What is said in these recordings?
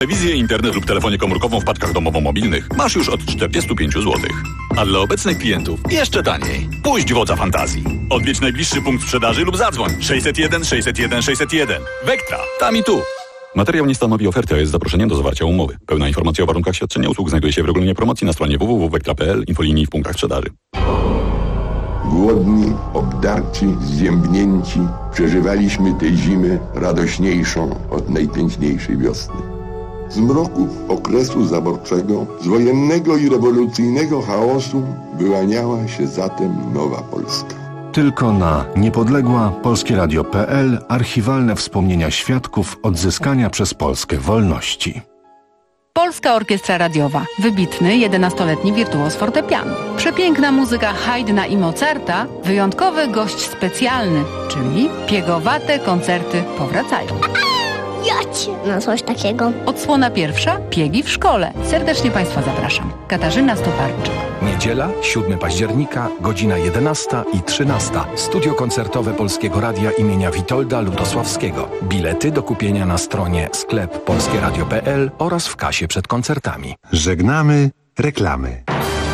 Telewizję, internet lub telefonię komórkową w paczkach domowo-mobilnych masz już od 45 zł. A dla obecnych klientów jeszcze taniej. Puść wodza fantazji. Odwiedź najbliższy punkt sprzedaży lub zadzwoń 601 601 601. Vectra. Tam i tu. Materiał nie stanowi oferty, a jest zaproszeniem do zawarcia umowy. Pełna informacja o warunkach świadczenia usług znajduje się w regulaminie promocji na stronie www.vectra.pl, infolinii w punktach sprzedaży. Głodni, obdarci, zziębnięci, przeżywaliśmy tę zimę radośniejszą od najpiękniejszej wiosny. Z mroków okresu zaborczego, z wojennego i rewolucyjnego chaosu wyłaniała się zatem nowa Polska. Tylko na Niepodległa, polskieradio.pl archiwalne wspomnienia świadków odzyskania przez Polskę wolności. Polska Orkiestra Radiowa. Wybitny 11-letni wirtuoz fortepianu. Przepiękna muzyka Haydna i Mozarta. Wyjątkowy gość specjalny, czyli piegowate koncerty powracają. Jacie! No coś takiego. Odsłona pierwsza. Piegi w szkole. Serdecznie Państwa zapraszam. Katarzyna Stoparczyk. Niedziela, 7 października, godzina 11 i 13. Studio koncertowe Polskiego Radia imienia Witolda Lutosławskiego. Bilety do kupienia na stronie sklep polskieradio.pl oraz w kasie przed koncertami. Żegnamy reklamy.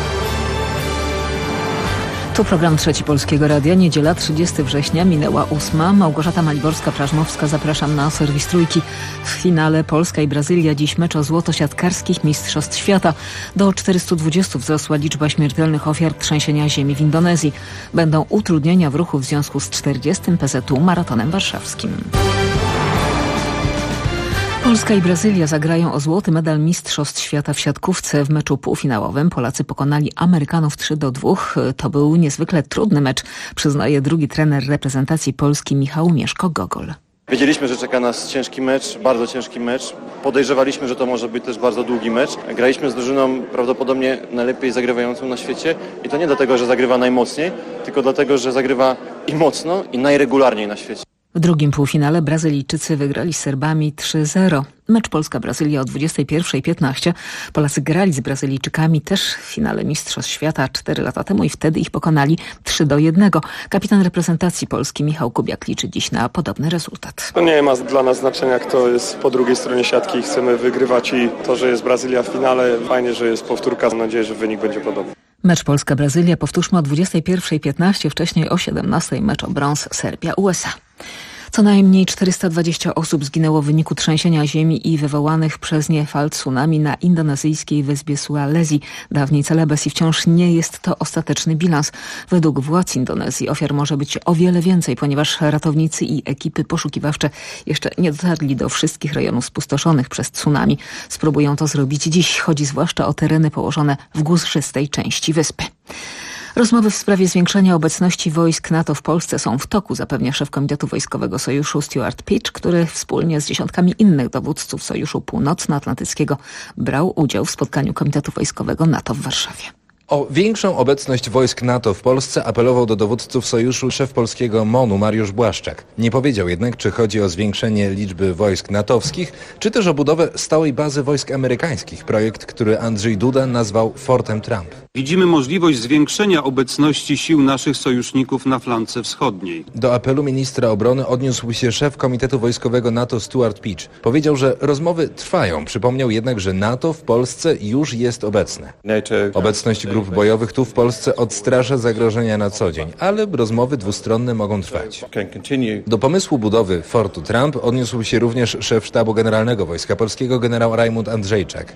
Tu program Trzeci Polskiego Radia. Niedziela, 30 września, minęła 8. Małgorzata Maliborska-Prażmowska. Zapraszam na serwis Trójki. W finale Polska i Brazylia. Dziś mecz o złoto siatkarskich mistrzostw świata. Do 420 wzrosła liczba śmiertelnych ofiar trzęsienia ziemi w Indonezji. Będą utrudnienia w ruchu w związku z 40. PZU maratonem warszawskim. Polska i Brazylia zagrają o złoty medal Mistrzostw Świata w siatkówce. W meczu półfinałowym Polacy pokonali Amerykanów 3-2. To był niezwykle trudny mecz, przyznaje drugi trener reprezentacji Polski Michał Mieszko-Gogol. Wiedzieliśmy, że czeka nas ciężki mecz, bardzo ciężki mecz. Podejrzewaliśmy, że to może być też bardzo długi mecz. Graliśmy z drużyną prawdopodobnie najlepiej zagrywającą na świecie i to nie dlatego, że zagrywa najmocniej, tylko dlatego, że zagrywa i mocno i najregularniej na świecie. W drugim półfinale Brazylijczycy wygrali z Serbami 3-0. Mecz Polska-Brazylia o 21:15. Polacy grali z Brazylijczykami też w finale Mistrzostw Świata 4 lata temu i wtedy ich pokonali 3-1. Kapitan reprezentacji Polski Michał Kubiak liczy dziś na podobny rezultat. To nie ma dla nas znaczenia, kto jest po drugiej stronie siatki. Chcemy wygrywać i to, że jest Brazylia w finale, fajnie, że jest powtórka. Mam nadzieję, że wynik będzie podobny. Mecz Polska-Brazylia powtórzmy o 21:15, wcześniej o 17:00 mecz o brąz Serbia-USA. Co najmniej 420 osób zginęło w wyniku trzęsienia ziemi i wywołanych przez nie fal tsunami na indonezyjskiej wyspie Sulawesi, dawniej Celebes, i wciąż nie jest to ostateczny bilans. Według władz Indonezji ofiar może być o wiele więcej, ponieważ ratownicy i ekipy poszukiwawcze jeszcze nie dotarli do wszystkich rejonów spustoszonych przez tsunami. Spróbują to zrobić dziś. Chodzi zwłaszcza o tereny położone w górzystej części wyspy. Rozmowy w sprawie zwiększenia obecności wojsk NATO w Polsce są w toku, zapewnia szef Komitetu Wojskowego Sojuszu Stuart Peach, który wspólnie z dziesiątkami innych dowódców Sojuszu Północnoatlantyckiego brał udział w spotkaniu Komitetu Wojskowego NATO w Warszawie. O większą obecność wojsk NATO w Polsce apelował do dowódców sojuszu szef polskiego MON-u Mariusz Błaszczak. Nie powiedział jednak, czy chodzi o zwiększenie liczby wojsk natowskich, czy też o budowę stałej bazy wojsk amerykańskich. Projekt, który Andrzej Duda nazwał Fortem Trump. Widzimy możliwość zwiększenia obecności sił naszych sojuszników na flance wschodniej. Do apelu ministra obrony odniósł się szef Komitetu Wojskowego NATO Stuart Peach. Powiedział, że rozmowy trwają. Przypomniał jednak, że NATO w Polsce już jest obecne. Obecność grup bojowych tu w Polsce odstrasza zagrożenia na co dzień, ale rozmowy dwustronne mogą trwać. Do pomysłu budowy Fortu Trump odniósł się również szef Sztabu Generalnego Wojska Polskiego generał Rajmund Andrzejczak.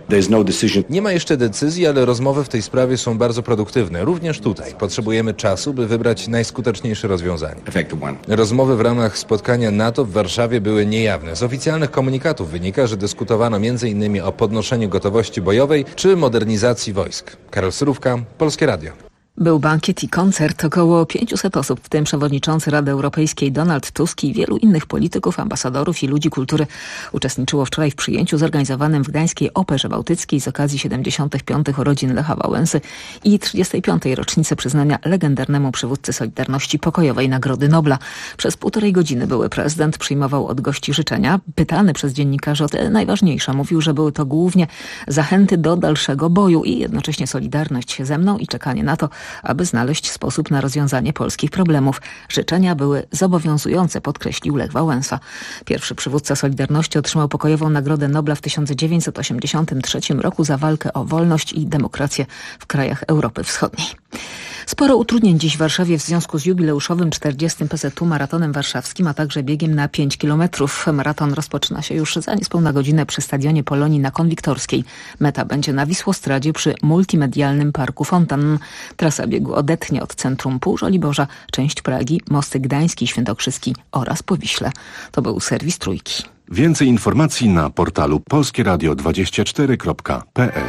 Nie ma jeszcze decyzji, ale rozmowy w tej sprawie są bardzo produktywne. Również tutaj potrzebujemy czasu, by wybrać najskuteczniejsze rozwiązanie. Rozmowy w ramach spotkania NATO w Warszawie były niejawne. Z oficjalnych komunikatów wynika, że dyskutowano m.in. o podnoszeniu gotowości bojowej czy modernizacji wojsk. Karol Surówka, Polskie Radio. Był bankiet i koncert. Około 500 osób, w tym przewodniczący Rady Europejskiej Donald Tusk i wielu innych polityków, ambasadorów i ludzi kultury uczestniczyło wczoraj w przyjęciu zorganizowanym w Gdańskiej Operze Bałtyckiej z okazji 75. urodzin Lecha Wałęsy i 35. rocznicy przyznania legendarnemu przywódcy Solidarności Pokojowej Nagrody Nobla. Przez 1,5 godziny były prezydent przyjmował od gości życzenia. Pytany przez dziennikarzy o te najważniejsze, mówił, że były to głównie zachęty do dalszego boju i jednocześnie solidarność ze mną i czekanie na to, aby znaleźć sposób na rozwiązanie polskich problemów. Życzenia były zobowiązujące, podkreślił Lech Wałęsa. Pierwszy przywódca Solidarności otrzymał pokojową Nagrodę Nobla w 1983 roku za walkę o wolność i demokrację w krajach Europy Wschodniej. Sporo utrudnień dziś w Warszawie w związku z jubileuszowym 40. PZU maratonem warszawskim, a także biegiem na 5 kilometrów. Maraton rozpoczyna się już za niespełna godzinę przy Stadionie Polonii na Konwiktorskiej. Meta będzie na Wisłostradzie przy multimedialnym Parku Fontan. Trasa biegu odetchnie od centrum Pół Żoliborza, część Pragi, Mosty Gdański, Świętokrzyski oraz Powiśle. To był serwis Trójki. Więcej informacji na portalu polskieradio24.pl.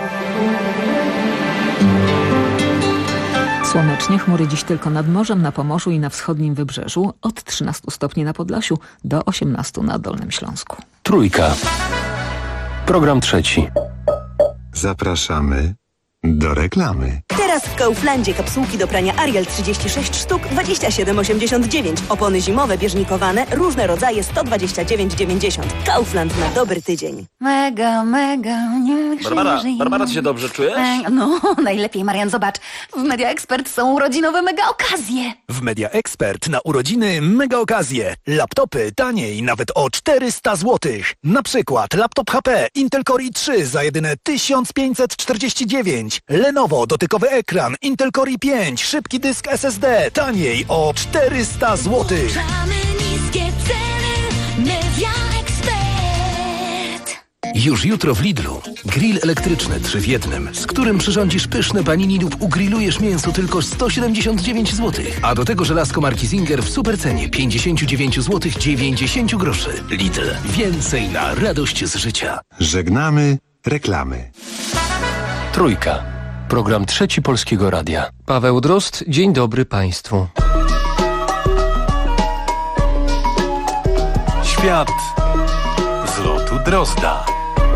Słonecznie, chmury dziś tylko nad morzem, na Pomorzu i na wschodnim wybrzeżu, od 13 stopni na Podlasiu do 18 na Dolnym Śląsku. Trójka. Program trzeci. Zapraszamy do reklamy. Teraz w Kauflandzie kapsułki do prania Ariel 36 sztuk 27,89. Opony zimowe bieżnikowane, różne rodzaje 129,90. Kaufland na dobry tydzień. Mega, nie Barbara, ty się dobrze czujesz? No, najlepiej, Marian, zobacz. W Media Expert są urodzinowe mega okazje. W Media Expert na urodziny mega okazje. Laptopy taniej nawet o 400 zł. Na przykład laptop HP Intel Core i3 za jedyne 1549. Lenovo dotykowy ekran Intel Core i5, szybki dysk SSD taniej o 400 zł. Niskie ceny, Media Expert. Już jutro w Lidlu. Grill elektryczny 3 w 1, z którym przyrządzisz pyszne panini lub ugrillujesz mięso tylko 179 zł. A do tego żelazko marki Singer w supercenie 59 zł 90 groszy. Lidl. Więcej na radość z życia. Żegnamy reklamy. Trójka. Program trzeci Polskiego Radia. Paweł Drozd, dzień dobry Państwu. Świat z lotu Drozda.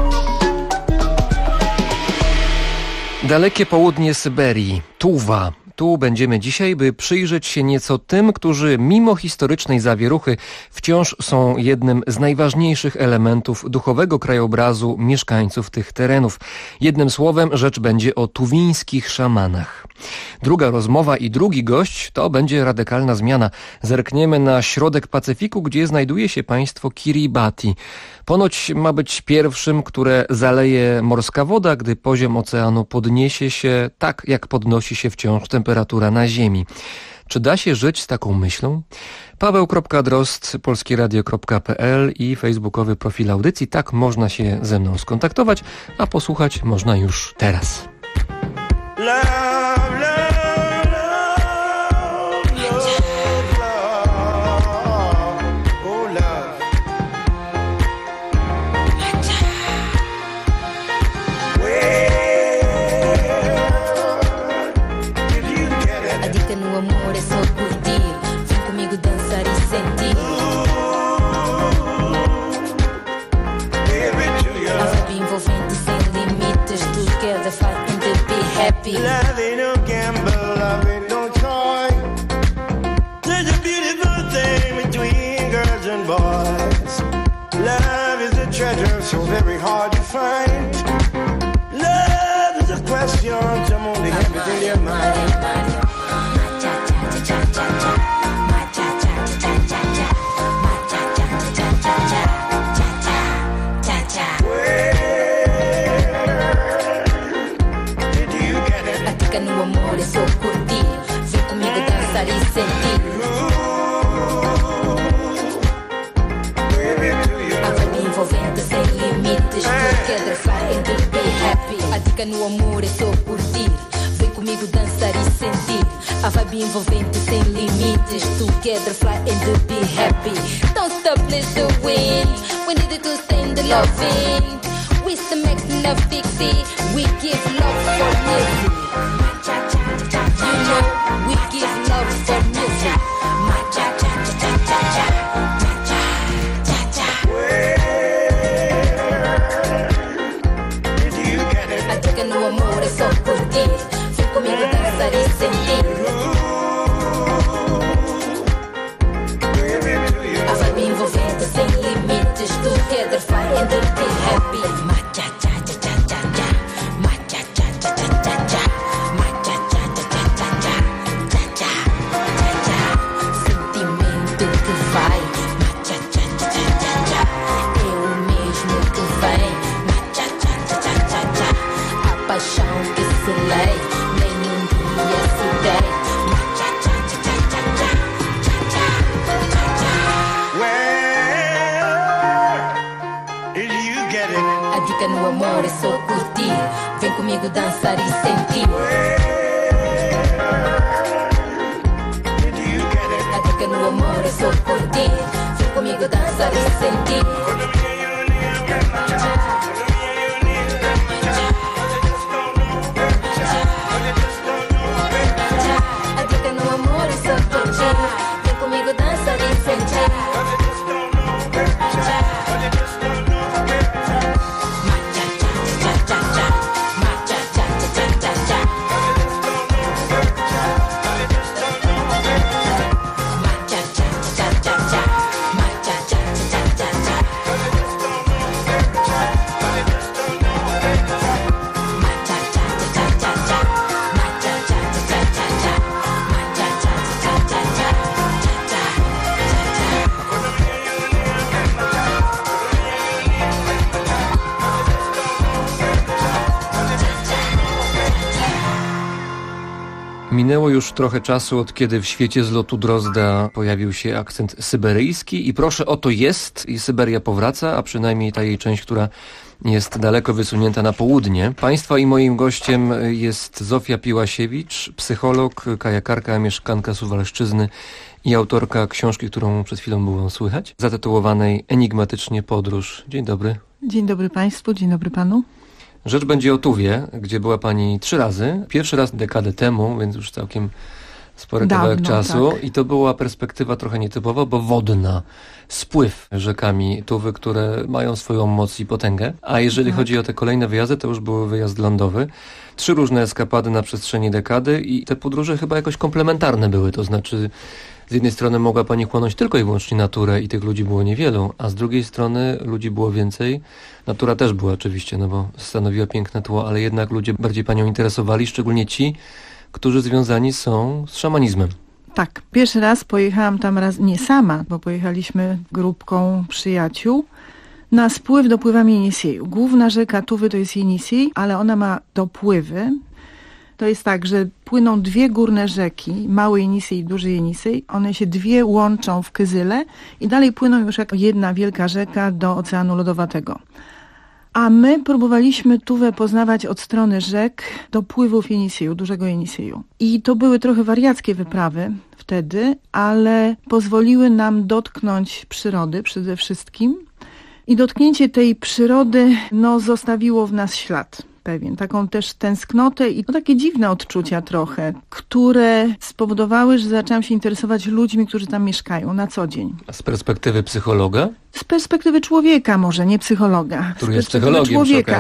Dalekie południe Syberii, Tuwa. Tu będziemy dzisiaj, by przyjrzeć się nieco tym, którzy mimo historycznej zawieruchy wciąż są jednym z najważniejszych elementów duchowego krajobrazu mieszkańców tych terenów. Jednym słowem rzecz będzie o tuwińskich szamanach. Druga rozmowa i drugi gość to będzie radykalna zmiana. Zerkniemy na środek Pacyfiku, gdzie znajduje się państwo Kiribati. Ponoć ma być pierwszym, które zaleje morska woda, gdy poziom oceanu podniesie się tak, jak podnosi się wciąż temperatura na Ziemi. Czy da się żyć z taką myślą? Paweł.drozd, polskieradio.pl i facebookowy profil audycji. Tak można się ze mną skontaktować, a posłuchać można już teraz. Love ain't no gamble, love ain't no toy. There's a beautiful thing between girls and boys. Love is a treasure so very hard to find. Love is a question some only have within your mind. No amor é só curtir. Vem comigo dançar e sentir. A vibe envolvente sem limites. Together flying to be happy. A dica no amor é só curtir. Vem comigo dançar e sentir. A vibe envolvente sem limites. Together flying to be happy. Don't stop, let the wind. We need it to send the loving. With the max na fixie. We give love for music. You know, we give love for music. Ma cha cha cha cha cha cha cha cha cha. Did you get it? A dica no amor é só curtir. Vem comigo dançar e sentir. A vibe envolvente sem limites. Together flying to be happy. Ma cha cha cha cha cha cha. Ma cha cha cha cha cha cha. Ma cha cha cha cha cha. dica no amor é só curtir. Vem comigo dançar e sentir. A dica no amor é só curtir. Vem comigo dançar e sentir. Minęło już trochę czasu, od kiedy w świecie z lotu Drozda pojawił się akcent syberyjski i proszę, oto jest i Syberia powraca, a przynajmniej ta jej część, która jest daleko wysunięta na południe. Państwa i moim gościem jest Zofia Piłasiewicz, psycholog, kajakarka, mieszkanka Suwalszczyzny i autorka książki, którą przed chwilą było słychać, zatytułowanej Enigmatycznie Podróż. Dzień dobry. Dzień dobry Państwu, dzień dobry Panu. Rzecz będzie o Tuwie, gdzie była Pani 3 razy. Pierwszy raz dekadę temu, więc już całkiem spory kawałek czasu. Tak. I to była perspektywa trochę nietypowa, bo wodna. Spływ rzekami Tuwy, które mają swoją moc i potęgę. A jeżeli chodzi o te kolejne wyjazdy, to już był wyjazd lądowy. 3 różne eskapady na przestrzeni dekady i te podróże chyba jakoś komplementarne były. To znaczy, z jednej strony mogła Pani chłonąć tylko i wyłącznie naturę i tych ludzi było niewielu, a z drugiej strony ludzi było więcej. Natura też była oczywiście, no bo stanowiła piękne tło, ale jednak ludzie bardziej Panią interesowali, szczególnie ci, którzy związani są z szamanizmem. Tak, pierwszy raz pojechałam tam nie sama, bo pojechaliśmy grupką przyjaciół na spływ dopływami Jenisieju. Główna rzeka Tuwy to jest Jenisiej, ale ona ma dopływy. To jest tak, że płyną 2 górne rzeki, Mały Jenisej i Duży Jenisej. One się 2 łączą w Kyzyle i dalej płyną już jako jedna wielka rzeka do Oceanu Lodowatego. A my próbowaliśmy Tuwę poznawać od strony rzek dopływów Jenisieju, Dużego Jenisieju. I to były trochę wariackie wyprawy wtedy, ale pozwoliły nam dotknąć przyrody przede wszystkim. I dotknięcie tej przyrody zostawiło w nas ślad pewien, taką też tęsknotę i takie dziwne odczucia trochę, które spowodowały, że zaczęłam się interesować ludźmi, którzy tam mieszkają na co dzień. A z perspektywy psychologa? Z perspektywy człowieka może, nie psychologa. Który jest psychologiem człowieka.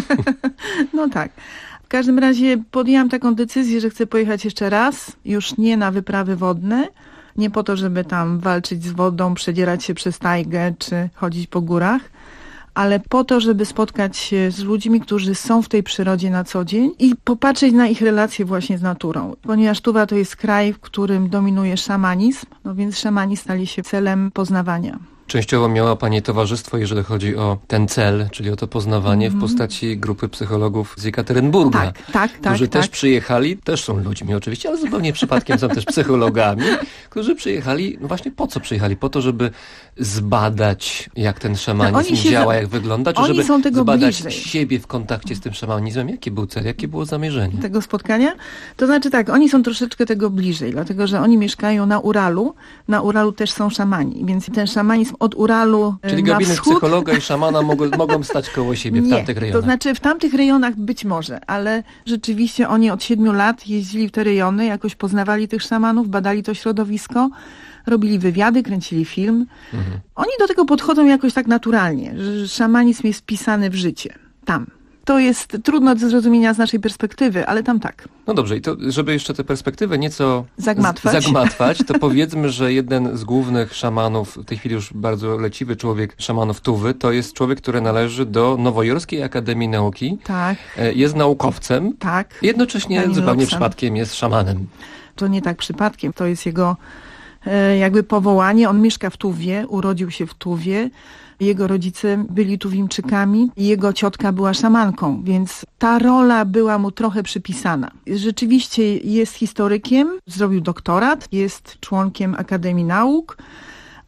No tak. W każdym razie podjęłam taką decyzję, że chcę pojechać jeszcze raz, już nie na wyprawy wodne, nie po to, żeby tam walczyć z wodą, przedzierać się przez tajgę czy chodzić po górach, ale po to, żeby spotkać się z ludźmi, którzy są w tej przyrodzie na co dzień i popatrzeć na ich relacje właśnie z naturą. Ponieważ Tuwa to jest kraj, w którym dominuje szamanizm, więc szamani stali się celem poznawania. Częściowo miała Pani towarzystwo, jeżeli chodzi o ten cel, czyli o to poznawanie w postaci grupy psychologów z Jekaterynburga, którzy też przyjechali, też są ludźmi oczywiście, ale zupełnie przypadkiem są też psychologami, którzy przyjechali, no właśnie po co przyjechali? Po to, żeby zbadać, jak ten szamanizm działa, jak wygląda, czy żeby zbadać siebie w kontakcie z tym szamanizmem? Jaki był cel, jakie było zamierzenie tego spotkania? To znaczy tak, oni są troszeczkę tego bliżej, dlatego że oni mieszkają na Uralu. Na Uralu też są szamani, więc ten szamanizm od Uralu czyli na gabinet wschód... psychologa i szamana mogą stać koło siebie w tamtych rejonach. To znaczy w tamtych rejonach być może, ale rzeczywiście oni od 7 lat jeździli w te rejony, jakoś poznawali tych szamanów, badali to środowisko, robili wywiady, kręcili film. Oni do tego podchodzą jakoś tak naturalnie, że szamanizm jest wpisany w życie. Tam. To jest trudno do zrozumienia z naszej perspektywy, ale tam tak. No dobrze, i to, żeby jeszcze tę perspektywę nieco zagmatwać, to powiedzmy, że jeden z głównych szamanów, w tej chwili już bardzo leciwy człowiek szamanów Tuwy, to jest człowiek, który należy do Nowojorskiej Akademii Nauki. Tak. Jest naukowcem. Tak. Jednocześnie zupełnie przypadkiem jest szamanem. To nie tak przypadkiem, to jest jego jakby powołanie. On mieszka w Tuwie, urodził się w Tuwie. Jego rodzice byli Tuwimczykami, jego ciotka była szamanką, więc ta rola była mu trochę przypisana. Rzeczywiście jest historykiem, zrobił doktorat, jest członkiem Akademii Nauk,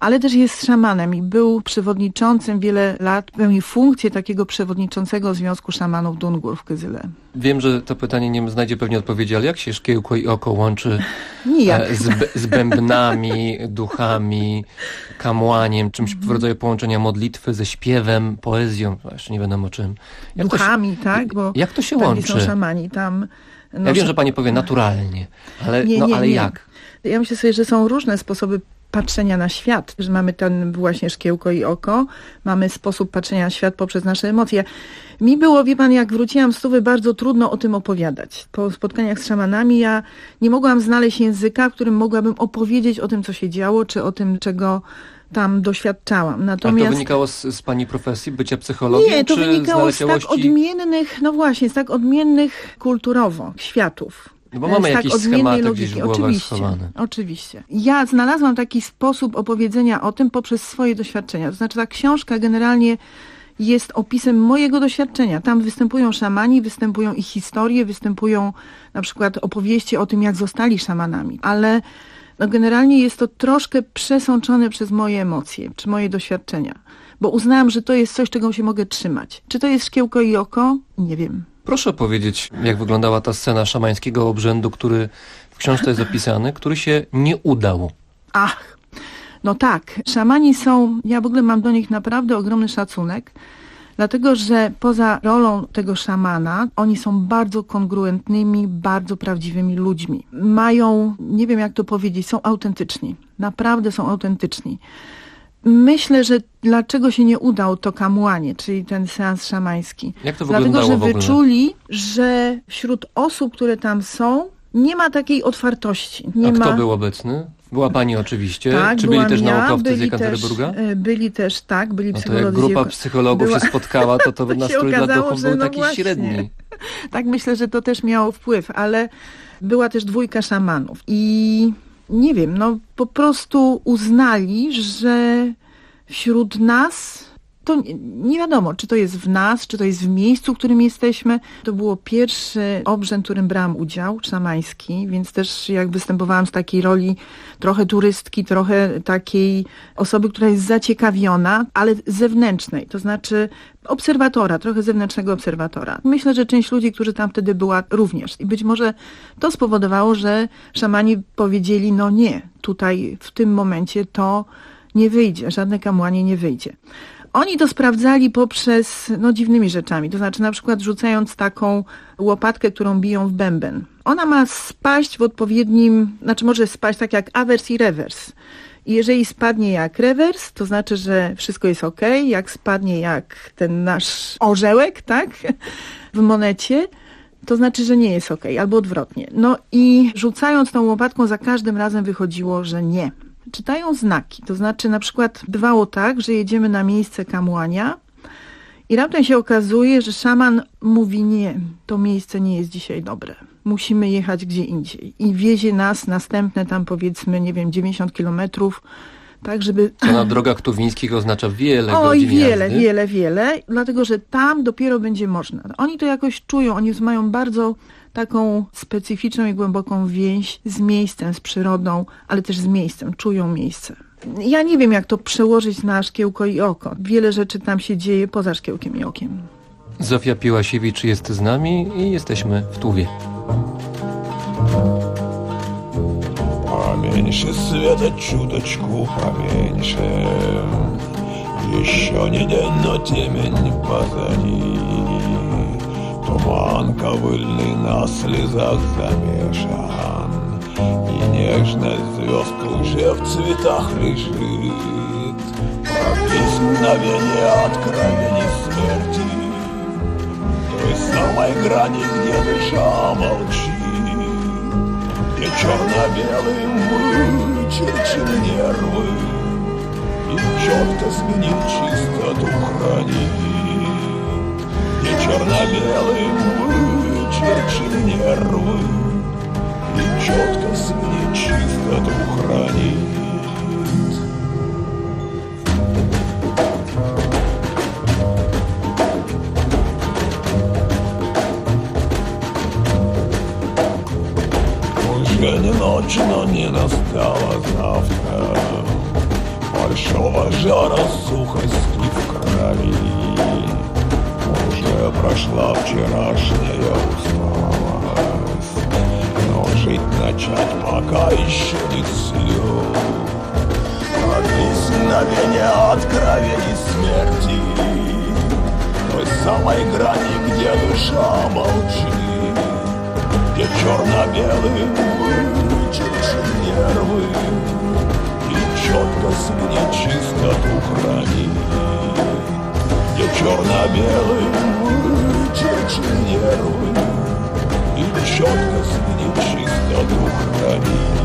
ale też jest szamanem i był przewodniczącym wiele lat, pełni funkcję takiego przewodniczącego Związku Szamanów Dungur w Kyzyle. Wiem, że to pytanie nie znajdzie pewnie odpowiedzi, ale jak się szkiełko i oko łączy z bębnami, duchami, kamłaniem, czymś w rodzaju połączenia modlitwy ze śpiewem, poezją, jeszcze nie wiadomo czym. Duchami, tak? Bo jak to się tam łączy? Są szamani tam. No, ja wiem, że pani powie naturalnie, ale, ale jak? Ja myślę sobie, że są różne sposoby patrzenia na świat, że mamy ten właśnie szkiełko i oko, mamy sposób patrzenia na świat poprzez nasze emocje. Mi było, wie pan, jak wróciłam z Tuwy, bardzo trudno o tym opowiadać. Po spotkaniach z szamanami ja nie mogłam znaleźć języka, w którym mogłabym opowiedzieć o tym, co się działo, czy o tym, czego tam doświadczałam. Natomiast... A to wynikało z pani profesji, bycia psychologiem? Nie, to czy wynikało z tak odmiennych, no właśnie, z tak odmiennych kulturowo światów. No bo mamy jakieś schematy gdzieś w głowach schowane. Oczywiście. Ja znalazłam taki sposób opowiedzenia o tym poprzez swoje doświadczenia. To znaczy ta książka generalnie jest opisem mojego doświadczenia. Tam występują szamani, występują ich historie, występują na przykład opowieści o tym, jak zostali szamanami. Ale no generalnie jest to troszkę przesączone przez moje emocje, czy moje doświadczenia. Bo uznałam, że to jest coś, czego się mogę trzymać. Czy to jest szkiełko i oko? Nie wiem. Proszę powiedzieć, jak wyglądała ta scena szamańskiego obrzędu, który w książce jest opisany, który się nie udał. Ach, no tak. Szamani są, ja w ogóle mam do nich naprawdę ogromny szacunek, dlatego że poza rolą tego szamana, oni są bardzo kongruentnymi, bardzo prawdziwymi ludźmi. Mają, nie wiem jak to powiedzieć, są autentyczni. Naprawdę są autentyczni. Myślę, że dlaczego się nie udał to kamłanie, czyli ten seans szamański. Jak to wyglądało Dlatego, że w ogóle? wyczuli, że wśród osób, które tam są, nie ma takiej otwartości. Kto był obecny? Była pani oczywiście. Tak, czy byli też naukowcy z Jekaterinburga? Byli też, tak, byli psycholodzy. To jak grupa psychologów się spotkała, to nastrój dla duchów był taki właśnie średni. Tak, myślę, że to też miało wpływ, ale była też 2 szamanów i nie wiem, no po prostu uznali, że wśród nas, to nie wiadomo, czy to jest w nas, czy to jest w miejscu, w którym jesteśmy. To było pierwszy obrzęd, w którym brałam udział, szamański, więc też jak występowałam z takiej roli trochę turystki, trochę takiej osoby, która jest zaciekawiona, ale zewnętrznej, to znaczy obserwatora, trochę zewnętrznego obserwatora. Myślę, że część ludzi, którzy tam wtedy była również. I być może to spowodowało, że szamani powiedzieli, no nie, tutaj w tym momencie to nie wyjdzie, żadne kamłanie nie wyjdzie. Oni to sprawdzali poprzez dziwnymi rzeczami, to znaczy na przykład rzucając taką łopatkę, którą biją w bęben. Ona ma spaść w odpowiednim, może spaść tak jak awers i rewers. I jeżeli spadnie jak rewers, to znaczy, że wszystko jest okej. Jak spadnie jak ten nasz orzełek, tak, w monecie, to znaczy, że nie jest okej, albo odwrotnie. No i rzucając tą łopatką za każdym razem wychodziło, że nie. Czytają znaki, to znaczy na przykład bywało tak, że jedziemy na miejsce kamłania i raptem się okazuje, że szaman mówi nie, to miejsce nie jest dzisiaj dobre. Musimy jechać gdzie indziej. I wiezie nas następne tam powiedzmy, 90 kilometrów, tak żeby... Co na drogach tuwińskich oznacza wiele godzin jazdy. wiele, dlatego że tam dopiero będzie można. Oni to jakoś czują, oni mają bardzo taką specyficzną i głęboką więź z miejscem, z przyrodą, ale też z miejscem, czują miejsce. Ja nie wiem, jak to przełożyć na szkiełko i oko. Wiele rzeczy tam się dzieje poza szkiełkiem i okiem. Zofia Piłasiewicz jest z nami i jesteśmy w Tuwie. Поменьше света, чуточку поменьше. Еще не день, но темень позади. Туман ковыльный на слезах замешан, и нежность звезд уже в цветах лежит. Пробись мгновение откровений смерти, той самой грани, где душа молчит, где черно-белым вычерчен нервы и четко сменит чистоту хранит. Где черно-белым вычерчен нервы и четко сменит чистоту хранит. Уже не ночь, но не настало завтра. большого жара, сухости в крови. Уже прошла вчерашняя усталость, но жить начать пока еще не в силу. От мгновения откровений смерти, той самой грани, где душа молчит, где черно-белый вычерчен нервы и четко мне чистоту хранит, где черно-белый вычерчен нервы и четко мне чистоту хранит.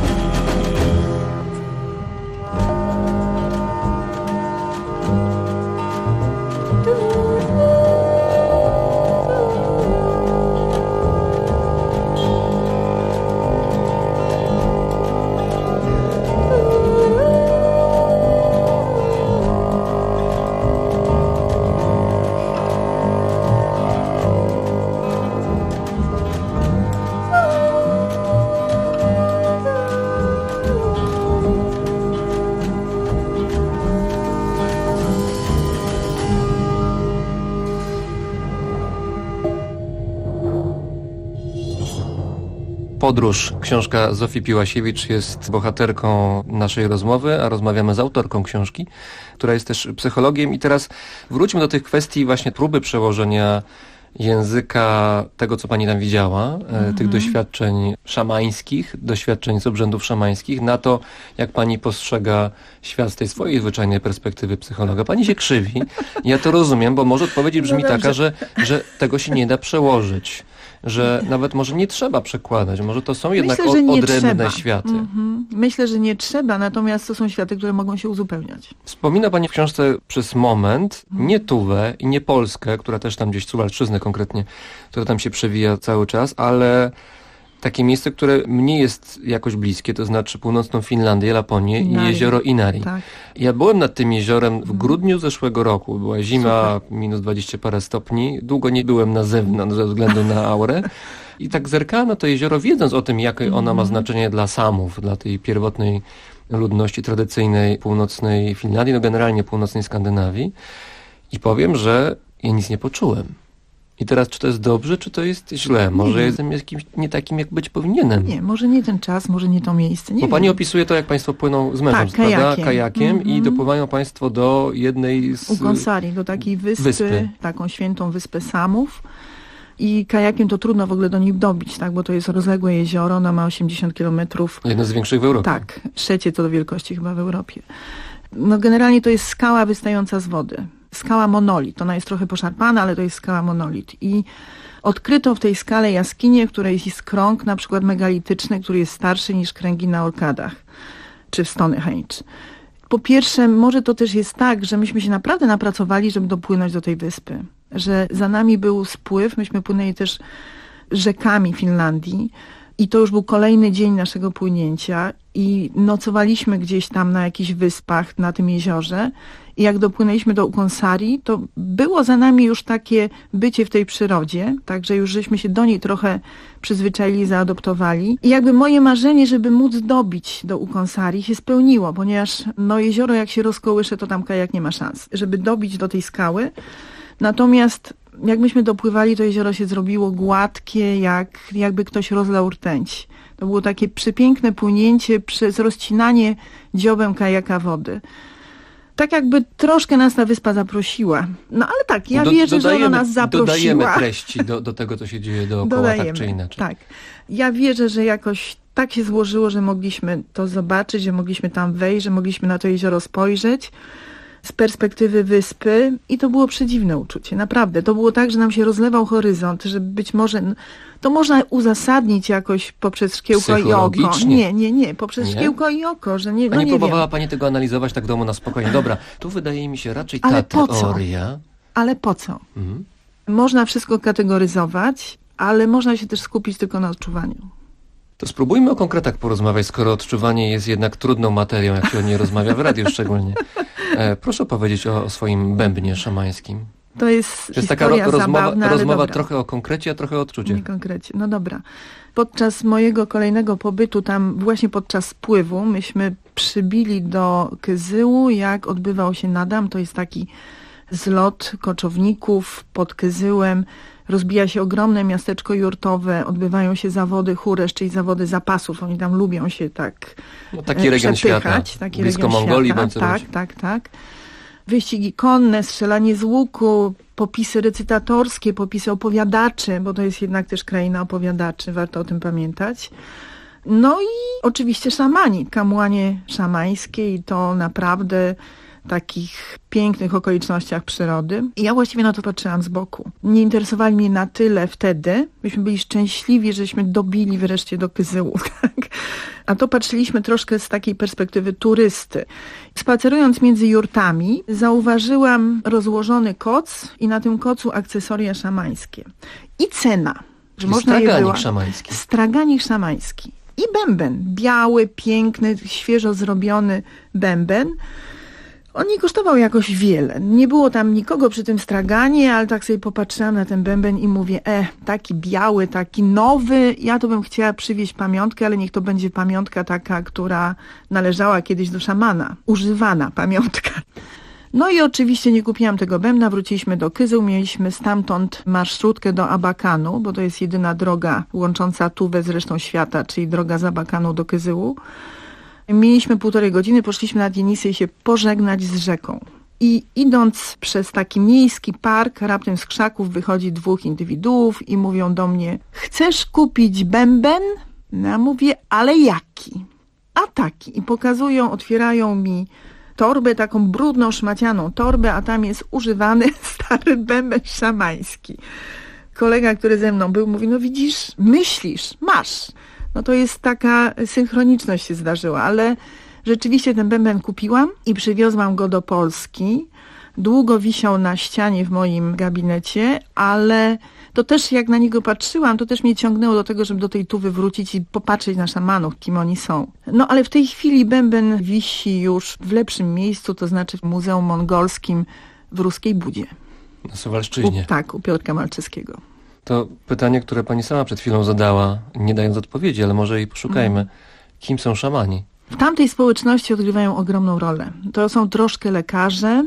Podróż. Książka Zofii Piłasiewicz jest bohaterką naszej rozmowy, a rozmawiamy z autorką książki, która jest też psychologiem. I teraz wróćmy do tych kwestii właśnie próby przełożenia języka tego, co pani tam widziała, tych doświadczeń szamańskich, doświadczeń z obrzędów szamańskich, na to, jak pani postrzega świat z tej swojej zwyczajnej perspektywy psychologa. Pani się krzywi. Ja to rozumiem, bo może odpowiedź brzmi taka, że tego się nie da przełożyć. Że nawet może nie trzeba przekładać, może to są jednak odrębne światy. Myślę, że nie trzeba, natomiast to są światy, które mogą się uzupełniać. Wspomina pani w książce przez moment nie Tuwę i nie Polskę, która też tam gdzieś, Suwalszczyznę konkretnie, która tam się przewija cały czas, ale takie miejsce, które mnie jest jakoś bliskie, to znaczy północną Finlandię, Laponię i jezioro Inari. Tak. Ja byłem nad tym jeziorem w grudniu zeszłego roku. Była zima, minus 20 parę stopni. Długo nie byłem na zewnątrz ze względu na aurę. I tak zerkałem na to jezioro, wiedząc o tym, jakie ono ma znaczenie dla Samów, dla tej pierwotnej ludności tradycyjnej północnej Finlandii, no generalnie północnej Skandynawii. I powiem, że ja nic nie poczułem. I teraz, czy to jest dobrze, czy to jest źle? Może jestem jakimś nie takim, jak być powinienem. Nie, może nie ten czas, może nie to miejsce. Nie Bo pani opisuje to, jak państwo płyną z mężem, prawda? Kajakiem i dopływają państwo do jednej z... Ukonsari, do takiej wyspy, taką świętą wyspę Samów. I kajakiem to trudno w ogóle do nich dobić, tak? Bo to jest rozległe jezioro, ono ma 80 kilometrów. Jedno z większych w Europie. Tak, trzecie to do wielkości chyba w Europie. No generalnie to jest skała wystająca z wody. Skała monolit. Ona jest trochę poszarpana, ale to jest skała monolit. I odkryto w tej skale jaskinię, w której jest krąg, na przykład megalityczny, który jest starszy niż kręgi na Orkadach, czy w Stonehenge. Po pierwsze, może to też jest tak, że myśmy się naprawdę napracowali, żeby dopłynąć do tej wyspy. Że za nami był spływ, myśmy płynęli też rzekami Finlandii i to już był kolejny dzień naszego płynięcia i nocowaliśmy gdzieś tam na jakichś wyspach na tym jeziorze i jak dopłynęliśmy do Ukonsari, to było za nami już takie bycie w tej przyrodzie, także już żeśmy się do niej trochę przyzwyczaili, zaadoptowali. I jakby moje marzenie, żeby móc dobić do Ukonsari się spełniło, ponieważ no jezioro jak się rozkołysze, to tam kajak nie ma szans, żeby dobić do tej skały. Natomiast jak myśmy dopływali, to jezioro się zrobiło gładkie, jakby ktoś rozlał rtęć. To było takie przepiękne płynięcie przez rozcinanie dziobem kajaka wody. Tak jakby troszkę nas ta wyspa zaprosiła. No ale tak, ja wierzę, że ona nas zaprosiła. Dodajemy treści do tego, co się dzieje dookoła, tak czy inaczej. Tak. Ja wierzę, że jakoś tak się złożyło, że mogliśmy to zobaczyć, że mogliśmy tam wejść, że mogliśmy na to jezioro spojrzeć z perspektywy wyspy i to było przedziwne uczucie, naprawdę. To było tak, że nam się rozlewał horyzont, że być może to można uzasadnić jakoś poprzez szkiełko i oko. Nie, poprzez szkiełko i oko, że nie, nie próbowała pani tego analizować tak w domu na spokojnie. Dobra, tu wydaje mi się raczej ta teoria. Ale po co? Można wszystko kategoryzować, ale można się też skupić tylko na odczuwaniu. To spróbujmy o konkretach porozmawiać, skoro odczuwanie jest jednak trudną materią, jak się o niej rozmawia w radiu szczególnie. Proszę opowiedzieć o swoim bębnie szamańskim. To jest taka historia zabawna, ale rozmowa dobra. trochę o konkrecie, a trochę o odczuciu. Nie konkrecie. No dobra. Podczas mojego kolejnego pobytu tam, właśnie podczas spływu, myśmy przybili do Kyzyłu, jak odbywał się Nadam. To jest taki zlot koczowników pod Kyzyłem. Rozbija się ogromne miasteczko jurtowe, odbywają się zawody chóresz, czyli zawody zapasów. Oni tam lubią się tak taki region świata, blisko Mongolii. Tak. Wyścigi konne, strzelanie z łuku, popisy recytatorskie, popisy opowiadaczy, bo to jest jednak też kraina opowiadaczy, warto o tym pamiętać. No i oczywiście szamani, kamłanie szamańskie i to naprawdę takich pięknych okolicznościach przyrody. I ja właściwie na to patrzyłam z boku. Nie interesowali mnie na tyle wtedy. Myśmy byli szczęśliwi, żeśmy dobili wreszcie do Kyzyłu. Tak? A to patrzyliśmy troszkę z takiej perspektywy turysty. Spacerując między jurtami, zauważyłam rozłożony koc i na tym kocu akcesoria szamańskie. I cena. Że można straganik szamański. Straganik szamański. I bęben. Biały, piękny, świeżo zrobiony bęben. On nie kosztował jakoś wiele. Nie było tam nikogo przy tym straganie, ale tak sobie popatrzyłam na ten bęben i mówię, taki biały, taki nowy, ja to bym chciała przywieźć pamiątkę, ale niech to będzie pamiątka taka, która należała kiedyś do szamana. Używana pamiątka. No i oczywiście nie kupiłam tego bębna, wróciliśmy do Kyzył, mieliśmy stamtąd marszrutkę do Abakanu, bo to jest jedyna droga łącząca Tuwę z resztą świata, czyli droga z Abakanu do Kyzyłu. Mieliśmy 1,5 godziny, poszliśmy nad Jenisej się pożegnać z rzeką. I idąc przez taki miejski park, raptem z krzaków wychodzi 2 indywiduów i mówią do mnie, chcesz kupić bęben? No ja mówię, ale jaki? A taki. I pokazują, otwierają mi torbę, taką brudną, szmacianą torbę, a tam jest używany stary bęben szamański. Kolega, który ze mną był, mówi, no widzisz, myślisz, masz. No to jest taka synchroniczność się zdarzyła, ale rzeczywiście ten bęben kupiłam i przywiozłam go do Polski. Długo wisiał na ścianie w moim gabinecie, ale to też jak na niego patrzyłam, to też mnie ciągnęło do tego, żeby do tej Tuwy wrócić i popatrzeć na szamanów, kim oni są. No ale w tej chwili bęben wisi już w lepszym miejscu, to znaczy w Muzeum Mongolskim w Ruskiej Budzie. Na Suwalszczyźnie. Tak, u Piotrka Malczyskiego. To pytanie, które pani sama przed chwilą zadała, nie dając odpowiedzi, ale może jej poszukajmy. Kim są szamani? W tamtej społeczności odgrywają ogromną rolę. To są troszkę lekarze,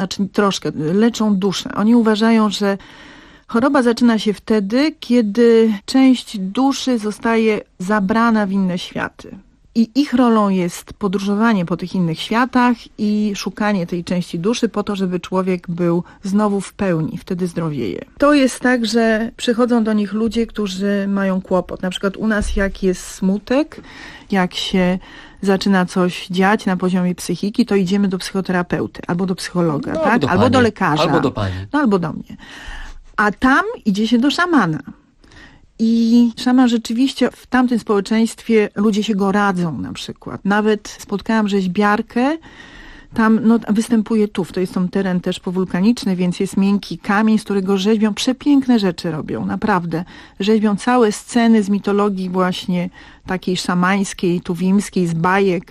leczą duszę. Oni uważają, że choroba zaczyna się wtedy, kiedy część duszy zostaje zabrana w inne światy. I ich rolą jest podróżowanie po tych innych światach i szukanie tej części duszy po to, żeby człowiek był znowu w pełni, wtedy zdrowieje. To jest tak, że przychodzą do nich ludzie, którzy mają kłopot. Na przykład u nas jak jest smutek, jak się zaczyna coś dziać na poziomie psychiki, to idziemy do psychoterapeuty albo do psychologa, no, tak? Albo do lekarza. Albo do pani. No, albo do mnie. A tam idzie się do szamana. I szaman rzeczywiście w tamtym społeczeństwie ludzie się go radzą na przykład. Nawet spotkałam rzeźbiarkę, tam występuje tuf, to jest tam teren też powulkaniczny, więc jest miękki kamień, z którego rzeźbią, przepiękne rzeczy robią, naprawdę. Rzeźbią całe sceny z mitologii właśnie takiej szamańskiej, tuwimskiej, z bajek.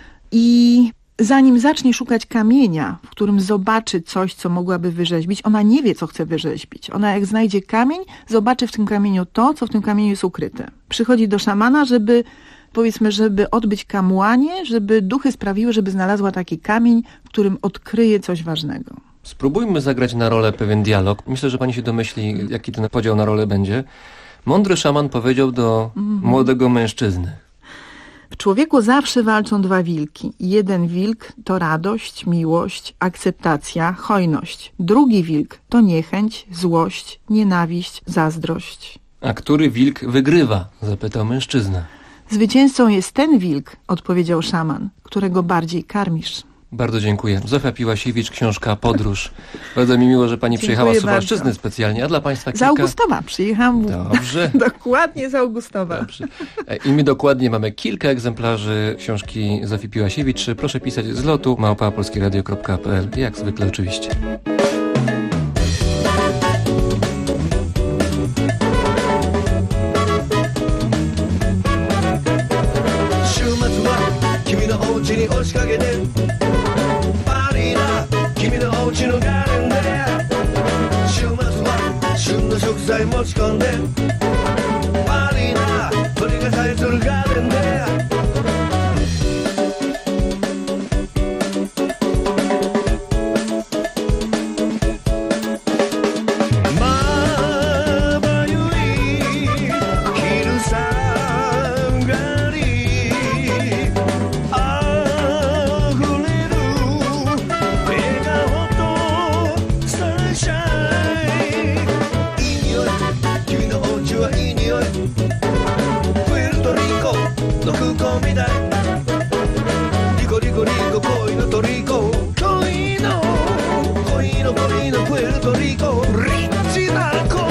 I zanim zacznie szukać kamienia, w którym zobaczy coś, co mogłaby wyrzeźbić, ona nie wie, co chce wyrzeźbić. Ona jak znajdzie kamień, zobaczy w tym kamieniu to, co w tym kamieniu jest ukryte. Przychodzi do szamana, żeby odbyć kamłanie, żeby duchy sprawiły, żeby znalazła taki kamień, w którym odkryje coś ważnego. Spróbujmy zagrać na rolę pewien dialog. Myślę, że pani się domyśli, jaki ten podział na rolę będzie. Mądry szaman powiedział do młodego mężczyzny. W człowieku zawsze walczą 2 wilki. Jeden wilk to radość, miłość, akceptacja, hojność. Drugi wilk to niechęć, złość, nienawiść, zazdrość. A który wilk wygrywa? Zapytał mężczyzna. Zwycięzcą jest ten wilk, odpowiedział szaman, którego bardziej karmisz. Bardzo dziękuję. Zofia Piłasiewicz, książka Podróż. Bardzo mi miło, że pani przyjechała z Suwalszczyzny specjalnie, a dla państwa kilka... Z Augustowa przyjechałam. Dobrze. Dokładnie z Augustowa. Dobrze. I my dokładnie mamy kilka egzemplarzy książki Zofii Piłasiewicz. Proszę pisać z lotu @polskieradio.pl. Jak zwykle oczywiście. 持ち込んで悪いな鳥が咲いてるガーデンでリコリコリコ恋のトリコ恋のプエルトリコリッチな子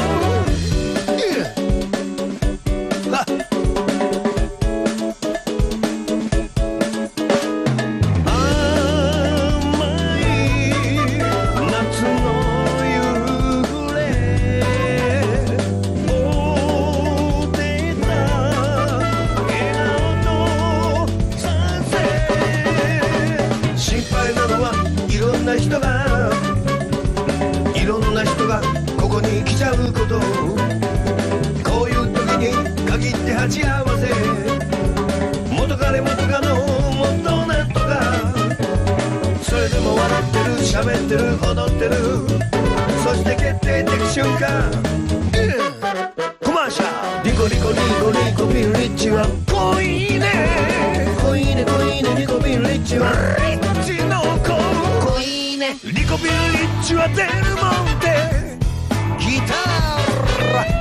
ここに来ちゃうことこういう時に限って鉢合わせ元彼元カノ元ネットがそれでも笑ってる喋ってる踊ってるそして決定的瞬間コマーシャルリコリコリコリコピンリッチは恋ね恋ね恋ねリコピンリッチはリッチの子恋ねリコピンリッチはデルモンテギター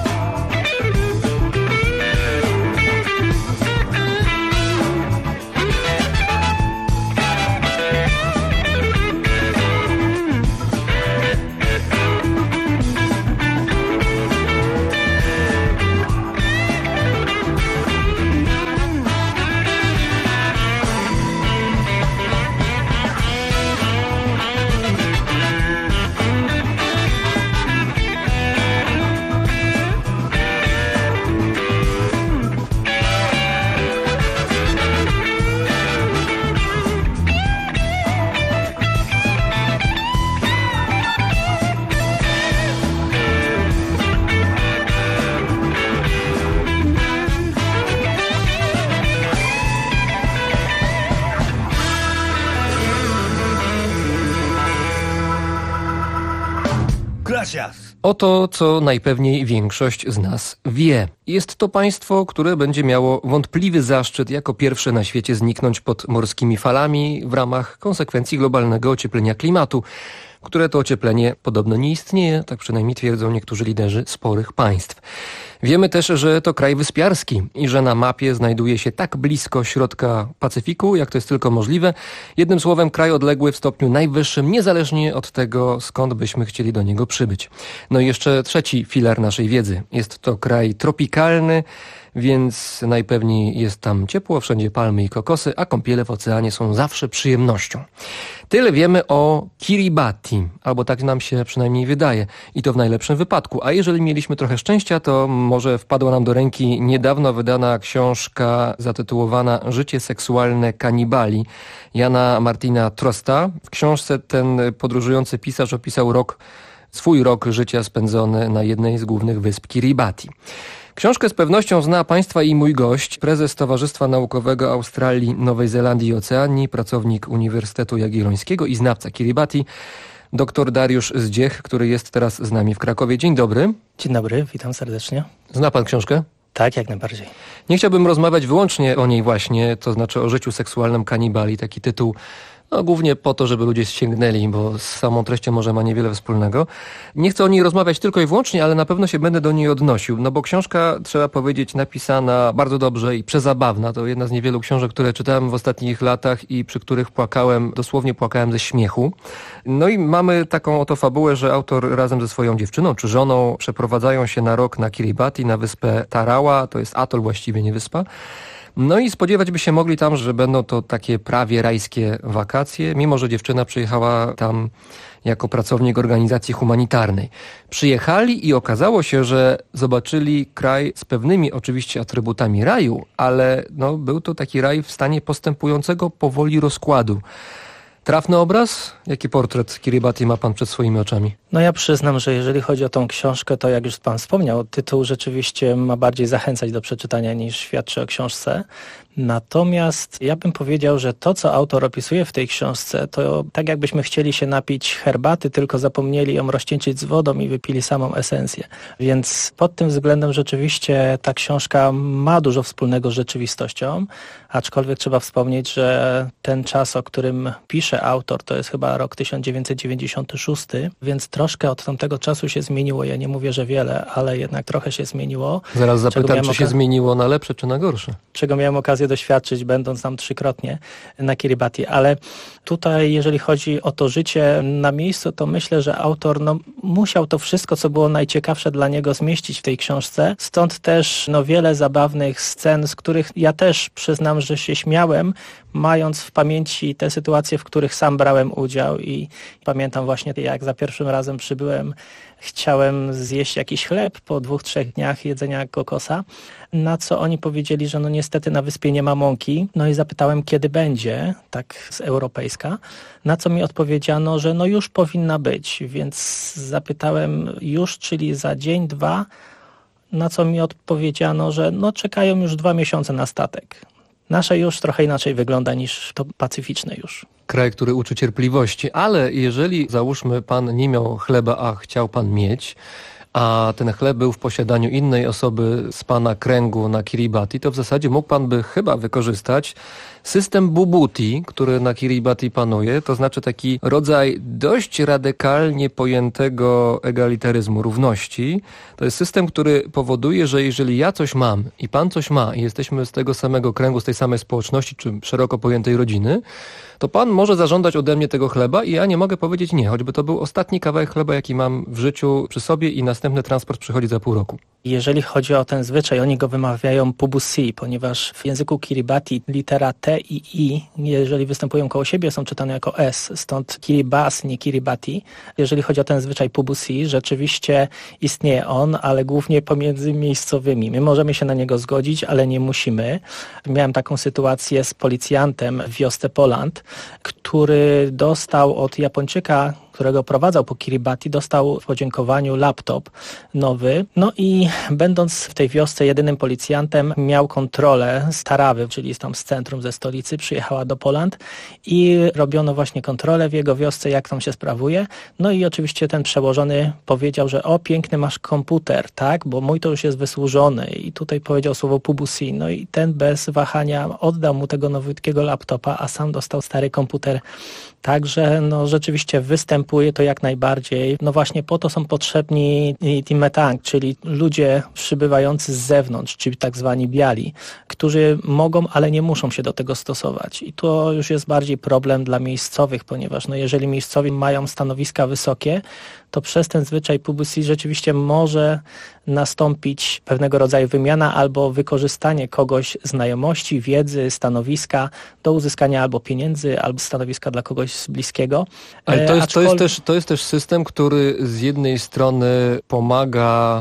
Oto, co najpewniej większość z nas wie. Jest to państwo, które będzie miało wątpliwy zaszczyt jako pierwsze na świecie zniknąć pod morskimi falami w ramach konsekwencji globalnego ocieplenia klimatu, które to ocieplenie podobno nie istnieje, tak przynajmniej twierdzą niektórzy liderzy sporych państw. Wiemy też, że to kraj wyspiarski i że na mapie znajduje się tak blisko środka Pacyfiku, jak to jest tylko możliwe. Jednym słowem, kraj odległy w stopniu najwyższym, niezależnie od tego, skąd byśmy chcieli do niego przybyć. No i jeszcze trzeci filar naszej wiedzy. Jest to kraj tropikalny, więc najpewniej jest tam ciepło, wszędzie palmy i kokosy, a kąpiele w oceanie są zawsze przyjemnością. Tyle wiemy o Kiribati, albo tak nam się przynajmniej wydaje, i to w najlepszym wypadku. A jeżeli mieliśmy trochę szczęścia, to może wpadła nam do ręki niedawno wydana książka zatytułowana Życie seksualne kanibali Jana Martina Trosta. W książce ten podróżujący pisarz opisał swój rok życia spędzony na jednej z głównych wysp Kiribati. Książkę z pewnością zna Państwa i mój gość, prezes Towarzystwa Naukowego Australii, Nowej Zelandii i Oceanii, pracownik Uniwersytetu Jagiellońskiego i znawca Kiribati, dr Dariusz Zdziech, który jest teraz z nami w Krakowie. Dzień dobry. Dzień dobry, witam serdecznie. Zna Pan książkę? Tak, jak najbardziej. Nie chciałbym rozmawiać wyłącznie o niej właśnie, to znaczy o życiu seksualnym kanibali, taki tytuł. No, głównie po to, żeby ludzie sięgnęli, bo z samą treścią może ma niewiele wspólnego. Nie chcę o niej rozmawiać tylko i wyłącznie, ale na pewno się będę do niej odnosił, no bo książka, trzeba powiedzieć, napisana bardzo dobrze i przezabawna. To jedna z niewielu książek, które czytałem w ostatnich latach i przy których dosłownie płakałem ze śmiechu. No i mamy taką oto fabułę, że autor razem ze swoją dziewczyną czy żoną przeprowadzają się na rok na Kiribati, na wyspę Tarawa, to jest atol właściwie, nie wyspa. No i spodziewać by się mogli tam, że będą to takie prawie rajskie wakacje, mimo że dziewczyna przyjechała tam jako pracownik organizacji humanitarnej. Przyjechali i okazało się, że zobaczyli kraj z pewnymi oczywiście atrybutami raju, ale był to taki raj w stanie postępującego powoli rozkładu. Trafny obraz? Jaki portret Kiribati ma pan przed swoimi oczami? No ja przyznam, że jeżeli chodzi o tą książkę, to jak już pan wspomniał, tytuł rzeczywiście ma bardziej zachęcać do przeczytania niż świadczy o książce. Natomiast ja bym powiedział, że to, co autor opisuje w tej książce, to tak jakbyśmy chcieli się napić herbaty, tylko zapomnieli ją rozcieńczyć z wodą i wypili samą esencję. Więc pod tym względem rzeczywiście ta książka ma dużo wspólnego z rzeczywistością, aczkolwiek trzeba wspomnieć, że ten czas, o którym pisze autor, to jest chyba rok 1996, więc troszkę od tamtego czasu się zmieniło. Ja nie mówię, że wiele, ale jednak trochę się zmieniło. Zaraz zapytam, czy się zmieniło na lepsze, czy na gorsze? Czego miałem okazję doświadczyć, będąc tam 3-krotnie na Kiribati, ale tutaj, jeżeli chodzi o to życie na miejscu, to myślę, że autor musiał to wszystko, co było najciekawsze dla niego, zmieścić w tej książce. Stąd też wiele zabawnych scen, z których ja też przyznam, że się śmiałem, mając w pamięci te sytuacje, w których sam brałem udział i pamiętam właśnie, jak za pierwszym razem przybyłem, chciałem zjeść jakiś chleb po 2-3 dniach jedzenia kokosa, na co oni powiedzieli, że niestety na wyspie nie ma mąki. No i zapytałem, kiedy będzie, tak z europejska, na co mi odpowiedziano, że już powinna być, więc zapytałem już, czyli za dzień, 2, na co mi odpowiedziano, że czekają już 2 miesiące na statek. Nasze już trochę inaczej wygląda niż to pacyficzne już. Kraj, który uczy cierpliwości, ale jeżeli, załóżmy, pan nie miał chleba, a chciał pan mieć, a ten chleb był w posiadaniu innej osoby z pana kręgu na Kiribati, to w zasadzie mógł pan by chyba wykorzystać system Bubuti, który na Kiribati panuje, to znaczy taki rodzaj dość radykalnie pojętego egalitaryzmu, równości. To jest system, który powoduje, że jeżeli ja coś mam i pan coś ma i jesteśmy z tego samego kręgu, z tej samej społeczności, czy szeroko pojętej rodziny, to pan może zażądać ode mnie tego chleba i ja nie mogę powiedzieć nie, choćby to był ostatni kawałek chleba, jaki mam w życiu przy sobie i następny transport przychodzi za pół roku. Jeżeli chodzi o ten zwyczaj, oni go wymawiają Pubusi, ponieważ w języku Kiribati litera T i I, jeżeli występują koło siebie, są czytane jako S, stąd Kiribati, nie Kiribati. Jeżeli chodzi o ten zwyczaj Pubusi, rzeczywiście istnieje on, ale głównie pomiędzy miejscowymi. My możemy się na niego zgodzić, ale nie musimy. Miałem taką sytuację z policjantem w wiosce Poland, który dostał od Japończyka, którego prowadzał po Kiribati, dostał w podziękowaniu laptop nowy. No i będąc w tej wiosce jedynym policjantem, miał kontrolę z Tarawy, czyli tam z centrum, ze stolicy, przyjechała do Poland i robiono właśnie kontrolę w jego wiosce, jak tam się sprawuje. No i oczywiście ten przełożony powiedział, że piękny masz komputer, tak, bo mój to już jest wysłużony. I tutaj powiedział słowo Pubusi. No i ten bez wahania oddał mu tego nowiutkiego laptopa, a sam dostał stary komputer. Także rzeczywiście występuje to jak najbardziej. Właśnie po to są potrzebni Timetang, czyli ludzie przybywający z zewnątrz, czyli tak zwani biali, którzy mogą, ale nie muszą się do tego stosować. I to już jest bardziej problem dla miejscowych, ponieważ jeżeli miejscowi mają stanowiska wysokie, to przez ten zwyczaj Pubusi rzeczywiście może nastąpić pewnego rodzaju wymiana albo wykorzystanie kogoś znajomości, wiedzy, stanowiska do uzyskania albo pieniędzy, albo stanowiska dla kogoś bliskiego. Ale to jest też system, który z jednej strony pomaga,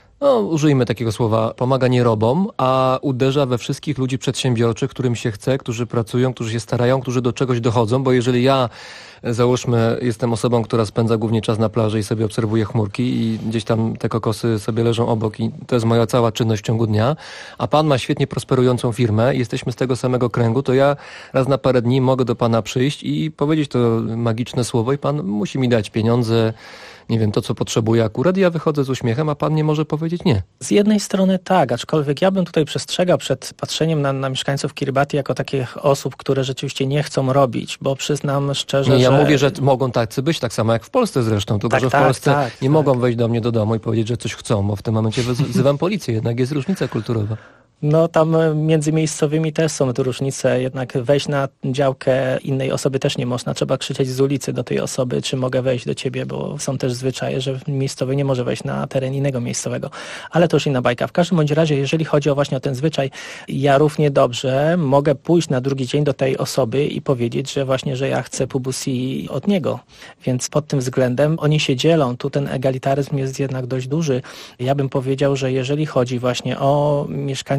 użyjmy takiego słowa, pomaga nierobom, a uderza we wszystkich ludzi przedsiębiorczych, którym się chce, którzy pracują, którzy się starają, którzy do czegoś dochodzą, bo jeżeli ja, załóżmy, jestem osobą, która spędza głównie czas na plaży i sobie obserwuje chmurki i gdzieś tam te kokosy sobie leżą obok i to jest moja cała czynność w ciągu dnia, a pan ma świetnie prosperującą firmę, jesteśmy z tego samego kręgu, to ja raz na parę dni mogę do pana przyjść i powiedzieć to magiczne słowo i pan musi mi dać pieniądze, nie wiem, to co potrzebuję akurat, ja wychodzę z uśmiechem, a pan nie może powiedzieć nie. Z jednej strony tak, aczkolwiek ja bym tutaj przestrzegał przed patrzeniem na mieszkańców Kiribati jako takich osób, które rzeczywiście nie chcą robić, bo przyznam szczerze, ja mówię, że mogą tacy być, tak samo jak w Polsce zresztą, tylko że w Polsce nie mogą wejść do mnie do domu i powiedzieć, że coś chcą, bo w tym momencie wzywam policję, jednak jest różnica kulturowa. Tam między miejscowymi też są te różnice, jednak wejść na działkę innej osoby też nie można, trzeba krzyczeć z ulicy do tej osoby, czy mogę wejść do ciebie, bo są też zwyczaje, że miejscowy nie może wejść na teren innego miejscowego, ale to już inna bajka. W każdym bądź razie, jeżeli chodzi właśnie o ten zwyczaj, ja równie dobrze mogę pójść na drugi dzień do tej osoby i powiedzieć, że właśnie, że ja chcę Pubusi od niego, więc pod tym względem oni się dzielą, tu ten egalitaryzm jest jednak dość duży. Ja bym powiedział, że jeżeli chodzi właśnie o mieszkańców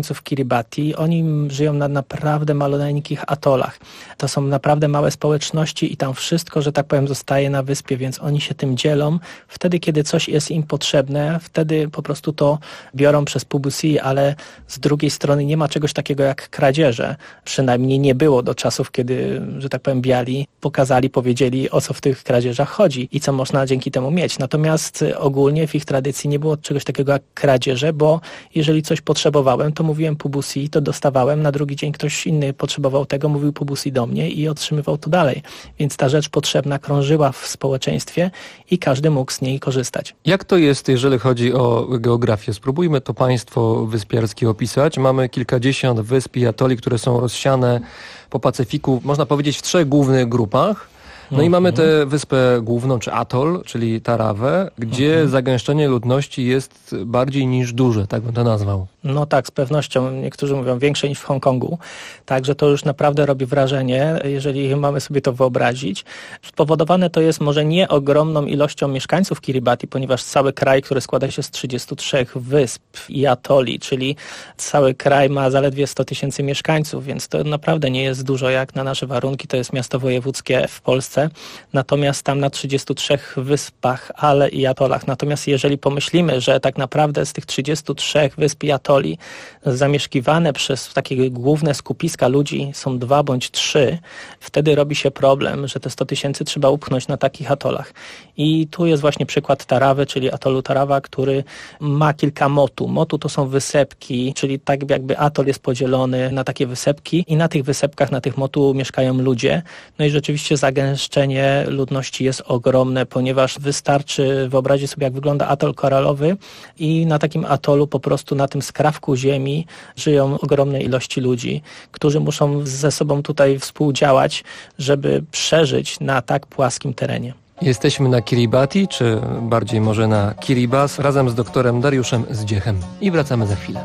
mieszkańców Kiribati. Oni żyją na naprawdę maleńkich atolach. To są naprawdę małe społeczności i tam wszystko, że tak powiem, zostaje na wyspie, więc oni się tym dzielą. Wtedy, kiedy coś jest im potrzebne, wtedy po prostu to biorą przez Pubusi, ale z drugiej strony nie ma czegoś takiego jak kradzieże. Przynajmniej nie było do czasów, kiedy, że tak powiem, biali pokazali, powiedzieli, o co w tych kradzieżach chodzi i co można dzięki temu mieć. Natomiast ogólnie w ich tradycji nie było czegoś takiego jak kradzieże, bo jeżeli coś potrzebowałem, to mówiłem Pubusi, to dostawałem, na drugi dzień ktoś inny potrzebował tego, mówił Pubusi do mnie i otrzymywał to dalej. Więc ta rzecz potrzebna krążyła w społeczeństwie i każdy mógł z niej korzystać. Jak to jest, jeżeli chodzi o geografię? Spróbujmy to państwo wyspiarskie opisać. Mamy kilkadziesiąt wysp i atoli, które są rozsiane po Pacyfiku, można powiedzieć w 3 głównych grupach. No i mamy tę wyspę główną, czy atol, czyli Tarawę, gdzie zagęszczenie ludności jest bardziej niż duże, tak bym to nazwał. No tak, z pewnością. Niektórzy mówią większe niż w Hongkongu. Także to już naprawdę robi wrażenie, jeżeli mamy sobie to wyobrazić. Spowodowane to jest może nie ogromną ilością mieszkańców Kiribati, ponieważ cały kraj, który składa się z 33 wysp i atoli, czyli cały kraj ma zaledwie 100 000 mieszkańców, więc to naprawdę nie jest dużo jak na nasze warunki. To jest miasto wojewódzkie w Polsce. Natomiast tam na 33 wyspach, ale i atolach. Natomiast jeżeli pomyślimy, że tak naprawdę z tych 33 wysp i atoli zamieszkiwane przez takie główne skupiska ludzi są 2 bądź 3, wtedy robi się problem, że te 100 000 trzeba upchnąć na takich atolach. I tu jest właśnie przykład Tarawy, czyli atolu Tarawa, który ma kilka motu. Motu to są wysepki, czyli tak jakby atol jest podzielony na takie wysepki i na tych wysepkach, na tych motu mieszkają ludzie. No i rzeczywiście zagęszczenie ludności jest ogromne, ponieważ wystarczy wyobrazić sobie, jak wygląda atol koralowy i na takim atolu po prostu na tym skrawku ziemi żyją ogromne ilości ludzi, którzy muszą ze sobą tutaj współdziałać, żeby przeżyć na tak płaskim terenie. Jesteśmy na Kiribati, czy bardziej może na Kiribati, razem z doktorem Dariuszem Zdziechem i wracamy za chwilę.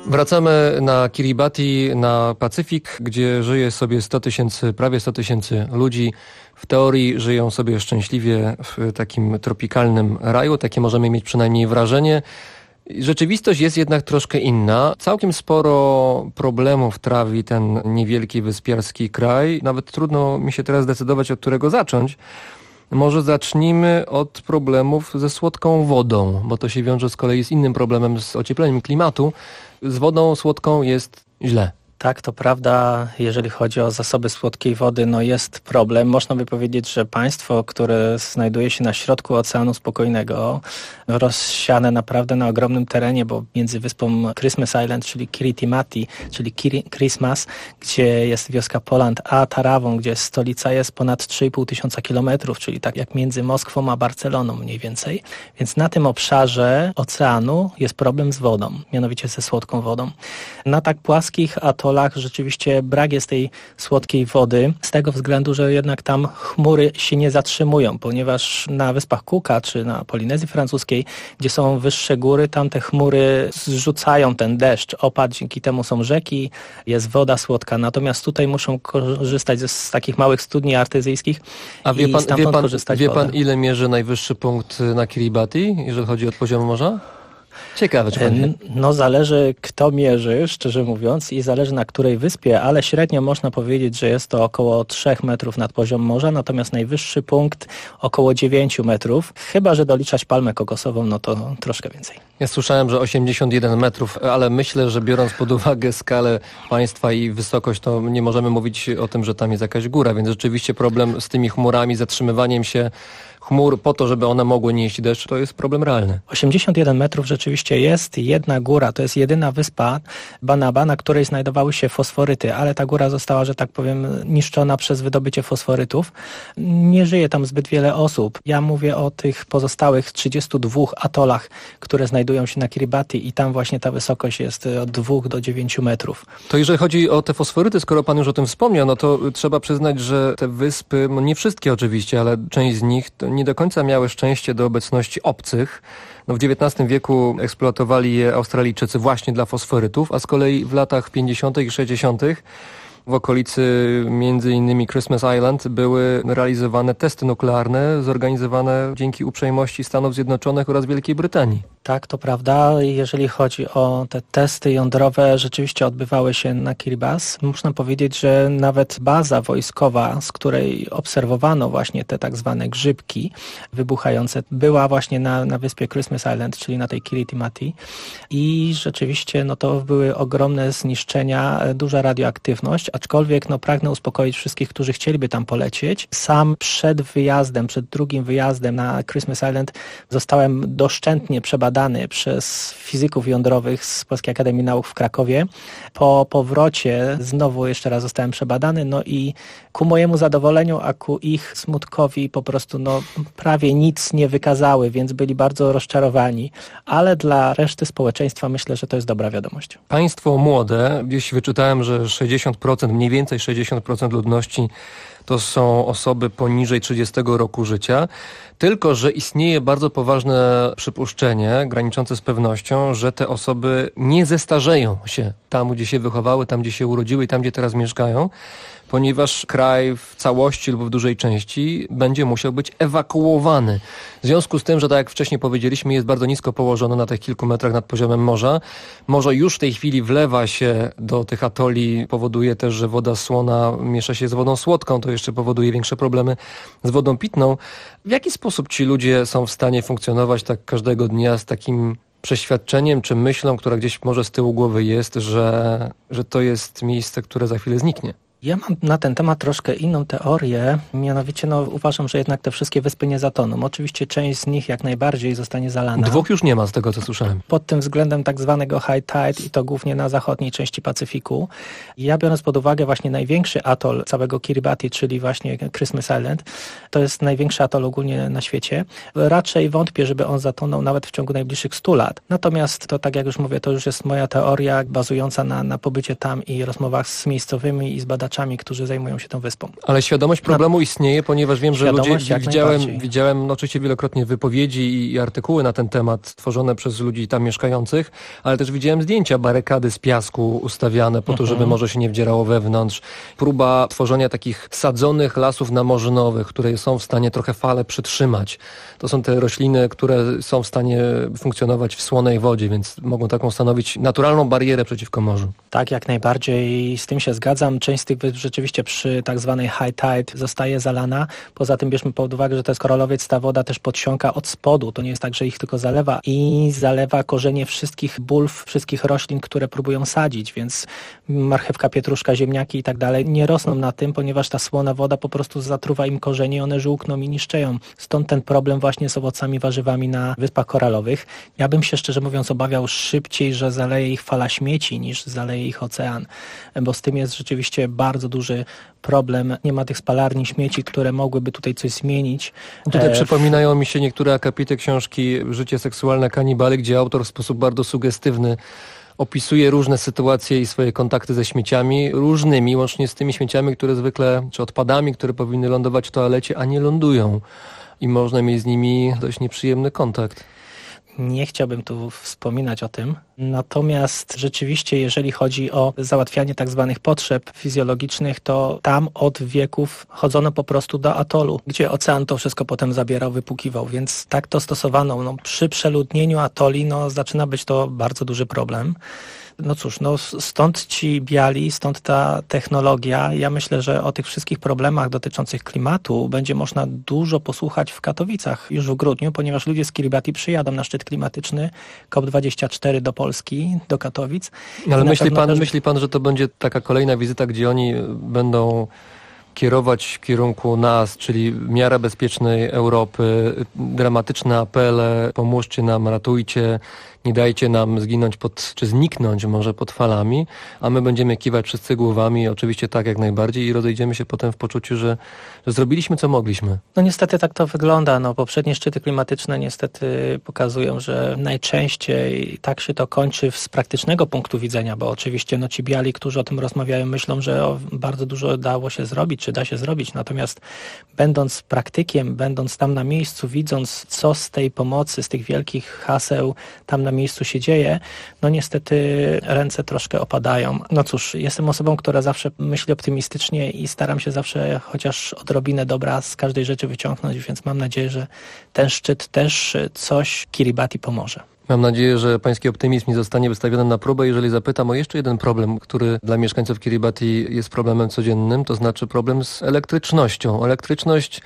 Wracamy na Kiribati, na Pacyfik, gdzie żyje sobie prawie 100 tysięcy ludzi. W teorii żyją sobie szczęśliwie w takim tropikalnym raju, takie możemy mieć przynajmniej wrażenie. Rzeczywistość jest jednak troszkę inna. Całkiem sporo problemów trawi ten niewielki wyspiarski kraj. Nawet trudno mi się teraz zdecydować, od którego zacząć. Może zacznijmy od problemów ze słodką wodą, bo to się wiąże z kolei z innym problemem, z ociepleniem klimatu. Z wodą słodką jest źle. Tak, to prawda, jeżeli chodzi o zasoby słodkiej wody, no jest problem. Można by powiedzieć, że państwo, które znajduje się na środku Oceanu Spokojnego, rozsiane naprawdę na ogromnym terenie, bo między wyspą Christmas Island, czyli Kiritimati, czyli Christmas, gdzie jest wioska Poland, a Tarawą, gdzie stolica jest ponad 3,5 tysiąca kilometrów, czyli tak jak między Moskwą a Barceloną mniej więcej. Więc na tym obszarze oceanu jest problem z wodą, mianowicie ze słodką wodą. Na tak płaskich atolach rzeczywiście brak jest tej słodkiej wody, z tego względu, że jednak tam chmury się nie zatrzymują, ponieważ na Wyspach Cooka czy na Polinezji Francuskiej, gdzie są wyższe góry, tam te chmury zrzucają ten deszcz, opad, dzięki temu są rzeki, jest woda słodka, natomiast tutaj muszą korzystać z takich małych studni artezyjskich. A wie pan, ile mierzy najwyższy punkt na Kiribati, jeżeli chodzi o poziom morza? Ciekawe, czy pan... No zależy, kto mierzy, szczerze mówiąc, i zależy na której wyspie, ale średnio można powiedzieć, że jest to około 3 metrów nad poziom morza, natomiast najwyższy punkt około 9 metrów. Chyba że doliczać palmę kokosową, no to troszkę więcej. Ja słyszałem, że 81 metrów, ale myślę, że biorąc pod uwagę skalę państwa i wysokość, to nie możemy mówić o tym, że tam jest jakaś góra, więc rzeczywiście problem z tymi chmurami, zatrzymywaniem się chmur po to, żeby one mogły nieść deszcz, to jest problem realny. 81 metrów rzeczywiście jest jedna góra, to jest jedyna wyspa Banaba, na której znajdowały się fosforyty, ale ta góra została, że tak powiem, niszczona przez wydobycie fosforytów. Nie żyje tam zbyt wiele osób. Ja mówię o tych pozostałych 32 atolach, które znajdują się na Kiribati i tam właśnie ta wysokość jest od 2 do 9 metrów. To jeżeli chodzi o te fosforyty, skoro pan już o tym wspomniał, no to trzeba przyznać, że te wyspy, no nie wszystkie oczywiście, ale część z nich nie do końca miały szczęście do obecności obcych. No w XIX wieku eksploatowali je Australijczycy właśnie dla fosforytów, a z kolei w latach 50. i 60. w okolicy między innymi Christmas Island były realizowane testy nuklearne zorganizowane dzięki uprzejmości Stanów Zjednoczonych oraz Wielkiej Brytanii. Tak, to prawda. Jeżeli chodzi o te testy jądrowe, rzeczywiście odbywały się na Kiribati. Można powiedzieć, że nawet baza wojskowa, z której obserwowano właśnie te tak zwane grzybki wybuchające, była właśnie na wyspie Christmas Island, czyli na tej Kiritimati. I rzeczywiście no to były ogromne zniszczenia, duża radioaktywność, aczkolwiek no pragnę uspokoić wszystkich, którzy chcieliby tam polecieć. Sam przed drugim wyjazdem na Christmas Island zostałem doszczętnie przebadany przez fizyków jądrowych z Polskiej Akademii Nauk w Krakowie. Po powrocie znowu jeszcze raz zostałem przebadany, no i ku mojemu zadowoleniu, a ku ich smutkowi po prostu no prawie nic nie wykazały, więc byli bardzo rozczarowani, ale dla reszty społeczeństwa myślę, że to jest dobra wiadomość. Państwo młode, gdzieś wyczytałem, że 60%, mniej więcej 60% ludności to są osoby poniżej 30 roku życia, tylko że istnieje bardzo poważne przypuszczenie, graniczące z pewnością, że te osoby nie zestarzeją się tam, gdzie się wychowały, tam, gdzie się urodziły i tam, gdzie teraz mieszkają, ponieważ kraj w całości lub w dużej części będzie musiał być ewakuowany. W związku z tym, że tak jak wcześniej powiedzieliśmy, jest bardzo nisko położony na tych kilku metrach nad poziomem morza. Morze już w tej chwili wlewa się do tych atoli, powoduje też, że woda słona miesza się z wodą słodką, to jeszcze powoduje większe problemy z wodą pitną. W jaki sposób ci ludzie są w stanie funkcjonować tak każdego dnia z takim przeświadczeniem czy myślą, która gdzieś może z tyłu głowy jest, że to jest miejsce, które za chwilę zniknie? Ja mam na ten temat troszkę inną teorię, mianowicie uważam, że jednak te wszystkie wyspy nie zatoną. Oczywiście część z nich jak najbardziej zostanie zalana. 2 już nie ma z tego, co słyszałem. Pod tym względem tak zwanego high tide i to głównie na zachodniej części Pacyfiku. Ja biorąc pod uwagę właśnie największy atol całego Kiribati, czyli właśnie Christmas Island, to jest największy atol ogólnie na świecie. Raczej wątpię, żeby on zatonął nawet w ciągu najbliższych 100 lat. Natomiast to tak jak już mówię, to już jest moja teoria bazująca na pobycie tam i rozmowach z miejscowymi i z badaczami działaczami, którzy zajmują się tą wyspą. Ale świadomość problemu istnieje, ponieważ wiem, że ludzie, widziałem oczywiście wielokrotnie wypowiedzi i artykuły na ten temat tworzone przez ludzi tam mieszkających, ale też widziałem zdjęcia barykady z piasku ustawiane po to, żeby morze się nie wdzierało wewnątrz. Próba tworzenia takich sadzonych lasów namorzynowych, które są w stanie trochę fale przytrzymać. To są te rośliny, które są w stanie funkcjonować w słonej wodzie, więc mogą taką stanowić naturalną barierę przeciwko morzu. Tak, jak najbardziej, z tym się zgadzam. Część z tych wysp rzeczywiście przy tak zwanej high tide zostaje zalana. Poza tym bierzmy pod uwagę, że to jest koralowiec, ta woda też podsiąka od spodu. To nie jest tak, że ich tylko zalewa i zalewa korzenie wszystkich bulw, wszystkich roślin, które próbują sadzić, więc marchewka, pietruszka, ziemniaki i tak dalej nie rosną na tym, ponieważ ta słona woda po prostu zatruwa im korzenie i one żółkną i niszczeją. Stąd ten problem właśnie z owocami, warzywami na Wyspach Koralowych. Ja bym się szczerze mówiąc obawiał szybciej, że zaleje ich fala śmieci niż zaleje ich ocean, bo z tym jest rzeczywiście bardzo duży problem. Nie ma tych spalarni śmieci, które mogłyby tutaj coś zmienić. Tutaj przypominają mi się niektóre akapity książki Życie seksualne kanibali, gdzie autor w sposób bardzo sugestywny opisuje różne sytuacje i swoje kontakty ze śmieciami, różnymi, łącznie z tymi śmieciami, które zwykle, czy odpadami, które powinny lądować w toalecie, a nie lądują. I można mieć z nimi dość nieprzyjemny kontakt. Nie chciałbym tu wspominać o tym, natomiast rzeczywiście jeżeli chodzi o załatwianie tak zwanych potrzeb fizjologicznych, to tam od wieków chodzono po prostu do atolu, gdzie ocean to wszystko potem zabierał, wypłukiwał, więc tak to stosowano. No, przy przeludnieniu atoli zaczyna być to bardzo duży problem. No cóż, stąd ci biali, stąd ta technologia. Ja myślę, że o tych wszystkich problemach dotyczących klimatu będzie można dużo posłuchać w Katowicach już w grudniu, ponieważ ludzie z Kiribati przyjadą na szczyt klimatyczny COP24 do Polski, do Katowic. Ale myśli pan, że to będzie taka kolejna wizyta, gdzie oni będą kierować w kierunku nas, czyli miara bezpiecznej Europy, dramatyczne apele, pomóżcie nam, ratujcie, nie dajcie nam zginąć czy zniknąć może pod falami, a my będziemy kiwać wszyscy głowami, oczywiście tak jak najbardziej i rozejdziemy się potem w poczuciu, że zrobiliśmy co mogliśmy. No niestety tak to wygląda. Poprzednie szczyty klimatyczne niestety pokazują, że najczęściej tak się to kończy z praktycznego punktu widzenia, bo oczywiście ci biali, którzy o tym rozmawiają, myślą, że bardzo dużo dało się zrobić, czy da się zrobić, natomiast będąc praktykiem, będąc tam na miejscu, widząc co z tej pomocy, z tych wielkich haseł tam na miejscu się dzieje, niestety ręce troszkę opadają. No cóż, jestem osobą, która zawsze myśli optymistycznie i staram się zawsze chociaż odrobinę dobra z każdej rzeczy wyciągnąć, więc mam nadzieję, że ten szczyt też coś Kiribati pomoże. Mam nadzieję, że pański optymizm nie zostanie wystawiony na próbę. Jeżeli zapytam o jeszcze jeden problem, który dla mieszkańców Kiribati jest problemem codziennym, to znaczy problem z elektrycznością. Elektryczność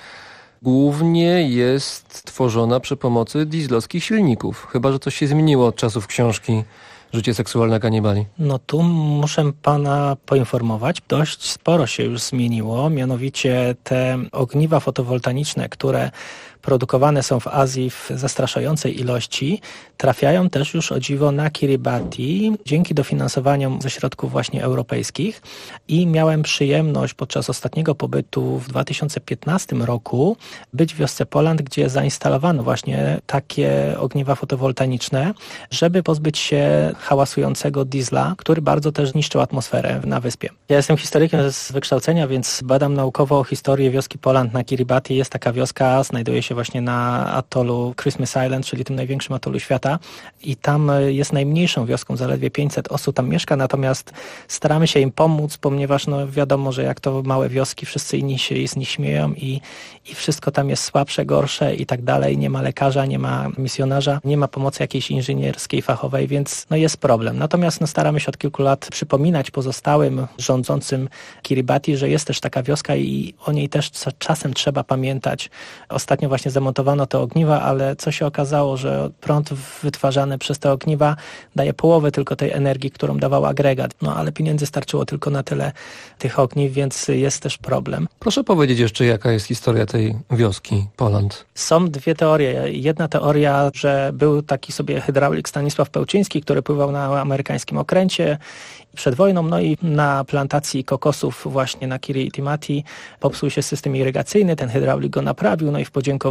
głównie jest tworzona przy pomocy dieslowskich silników. Chyba że coś się zmieniło od czasów książki Życie seksualne kanibali. Tu muszę pana poinformować, dość sporo się już zmieniło, mianowicie te ogniwa fotowoltaiczne, które produkowane są w Azji w zastraszającej ilości, trafiają też już o dziwo na Kiribati dzięki dofinansowaniom ze środków właśnie europejskich i miałem przyjemność podczas ostatniego pobytu w 2015 roku być w wiosce Poland, gdzie zainstalowano właśnie takie ogniwa fotowoltaiczne, żeby pozbyć się hałasującego diesla, który bardzo też niszczył atmosferę na wyspie. Ja jestem historykiem z wykształcenia, więc badam naukowo historię wioski Poland na Kiribati. Jest taka wioska, znajduje się właśnie na atolu Christmas Island, czyli tym największym atolu świata i tam jest najmniejszą wioską, zaledwie 500 osób tam mieszka, natomiast staramy się im pomóc, ponieważ wiadomo, że jak to małe wioski, wszyscy inni się z nich śmieją i wszystko tam jest słabsze, gorsze i tak dalej. Nie ma lekarza, nie ma misjonarza, nie ma pomocy jakiejś inżynierskiej, fachowej, więc jest problem. Natomiast staramy się od kilku lat przypominać pozostałym rządzącym Kiribati, że jest też taka wioska i o niej też czasem trzeba pamiętać. Ostatnio właśnie zamontowano te ogniwa, ale co się okazało, że prąd wytwarzany przez te ogniwa daje połowę tylko tej energii, którą dawał agregat. Ale pieniędzy starczyło tylko na tyle tych ogniw, więc jest też problem. Proszę powiedzieć jeszcze, jaka jest historia tej wioski Poland? Są dwie teorie. Jedna teoria, że był taki sobie hydraulik Stanisław Pełczyński, który pływał na amerykańskim okręcie przed wojną, i na plantacji kokosów właśnie na Kiritimati popsuł się system irygacyjny, ten hydraulik go naprawił, i w podziękowanie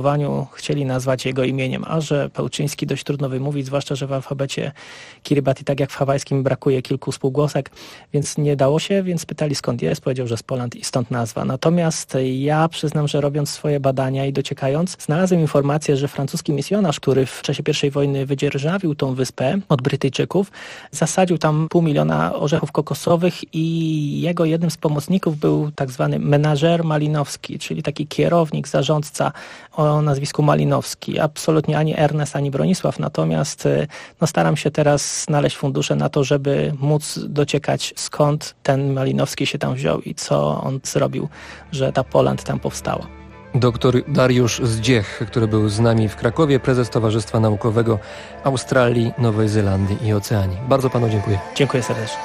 opracowaniu chcieli nazwać jego imieniem, a że Pełczyński dość trudno wymówić, zwłaszcza, że w alfabecie Kiribati, tak jak w hawajskim, brakuje kilku spółgłosek, więc nie dało się, więc pytali skąd jest, powiedział, że z Poland i stąd nazwa. Natomiast ja przyznam, że robiąc swoje badania i dociekając, znalazłem informację, że francuski misjonarz, który w czasie I wojny wydzierżawił tą wyspę od Brytyjczyków, zasadził tam 500 000 orzechów kokosowych i jego jednym z pomocników był tak zwany menażer malinowski, czyli taki kierownik, zarządca o nazwisku Malinowski. Absolutnie ani Ernest, ani Bronisław, natomiast staram się teraz znaleźć fundusze na to, żeby móc dociekać, skąd ten Malinowski się tam wziął i co on zrobił, że ta Poland tam powstała. Doktor Dariusz Zdziech, który był z nami w Krakowie, prezes Towarzystwa Naukowego Australii, Nowej Zelandii i Oceanii. Bardzo panu dziękuję. Dziękuję serdecznie.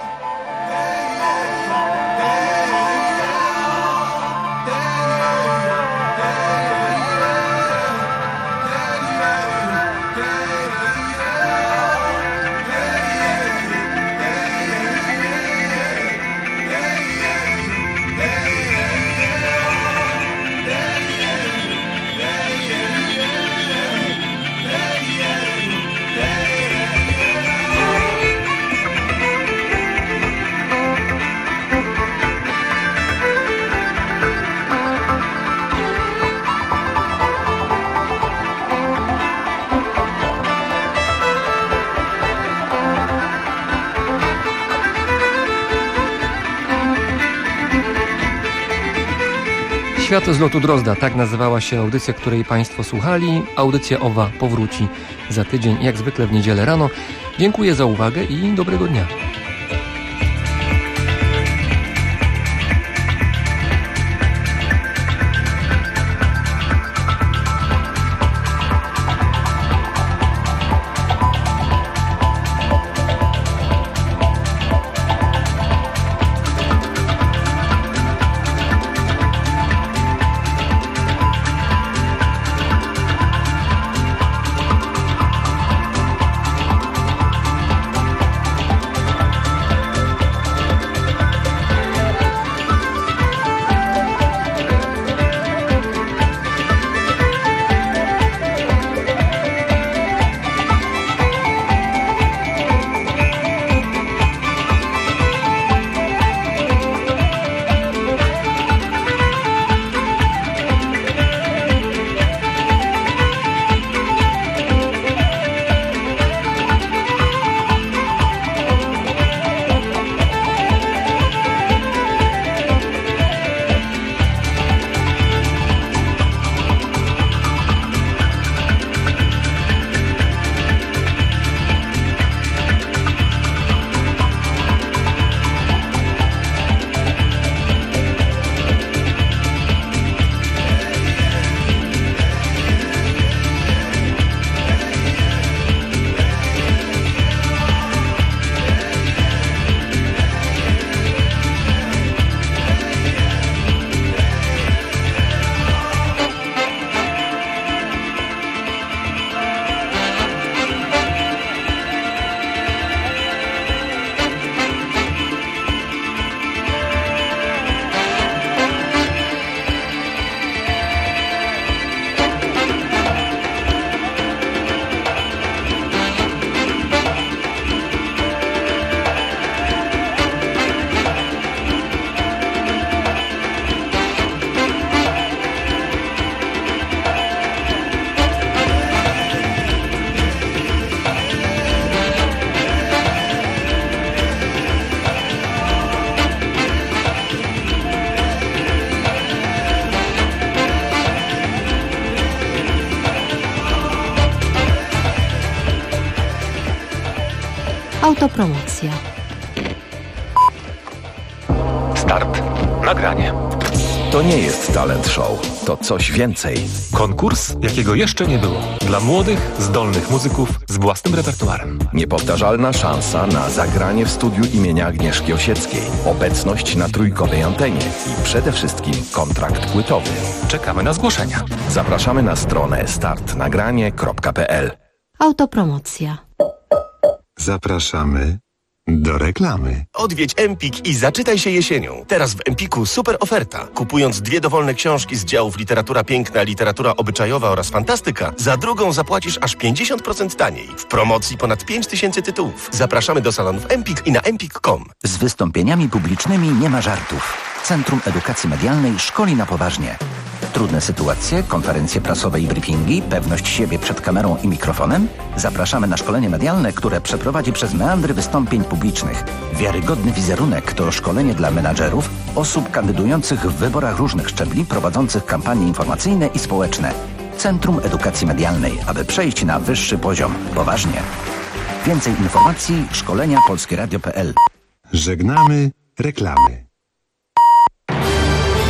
Świat z lotu Drozda, tak nazywała się audycja, której Państwo słuchali. Audycja owa powróci za tydzień, jak zwykle w niedzielę rano. Dziękuję za uwagę i dobrego dnia. Autopromocja. Start. Nagranie. To nie jest talent show, to coś więcej. Konkurs, jakiego jeszcze nie było. Dla młodych, zdolnych muzyków z własnym repertuarem. Niepowtarzalna szansa na zagranie w studiu imienia Agnieszki Osieckiej. Obecność na trójkowej antenie i przede wszystkim kontrakt płytowy. Czekamy na zgłoszenia. Zapraszamy na stronę startnagranie.pl. Autopromocja. Zapraszamy Do reklamy. Odwiedź Empik i zaczytaj się jesienią. Teraz w Empiku super oferta. Kupując 2 dowolne książki z działów literatura piękna, literatura obyczajowa oraz fantastyka, za drugą zapłacisz aż 50% taniej. W promocji ponad 5000 tytułów. Zapraszamy do salonów Empik i na empik.com. Z wystąpieniami publicznymi nie ma żartów. Centrum Edukacji Medialnej szkoli na poważnie. Trudne sytuacje, konferencje prasowe i briefingi, pewność siebie przed kamerą i mikrofonem? Zapraszamy na szkolenie medialne, które przeprowadzi przez meandry wystąpień publicznych. Wiarygodny wizerunek to szkolenie dla menadżerów, osób kandydujących w wyborach różnych szczebli, prowadzących kampanie informacyjne i społeczne. Centrum Edukacji Medialnej, aby przejść na wyższy poziom. Poważnie. Więcej informacji szkolenia polskieradio.pl. Żegnamy reklamy.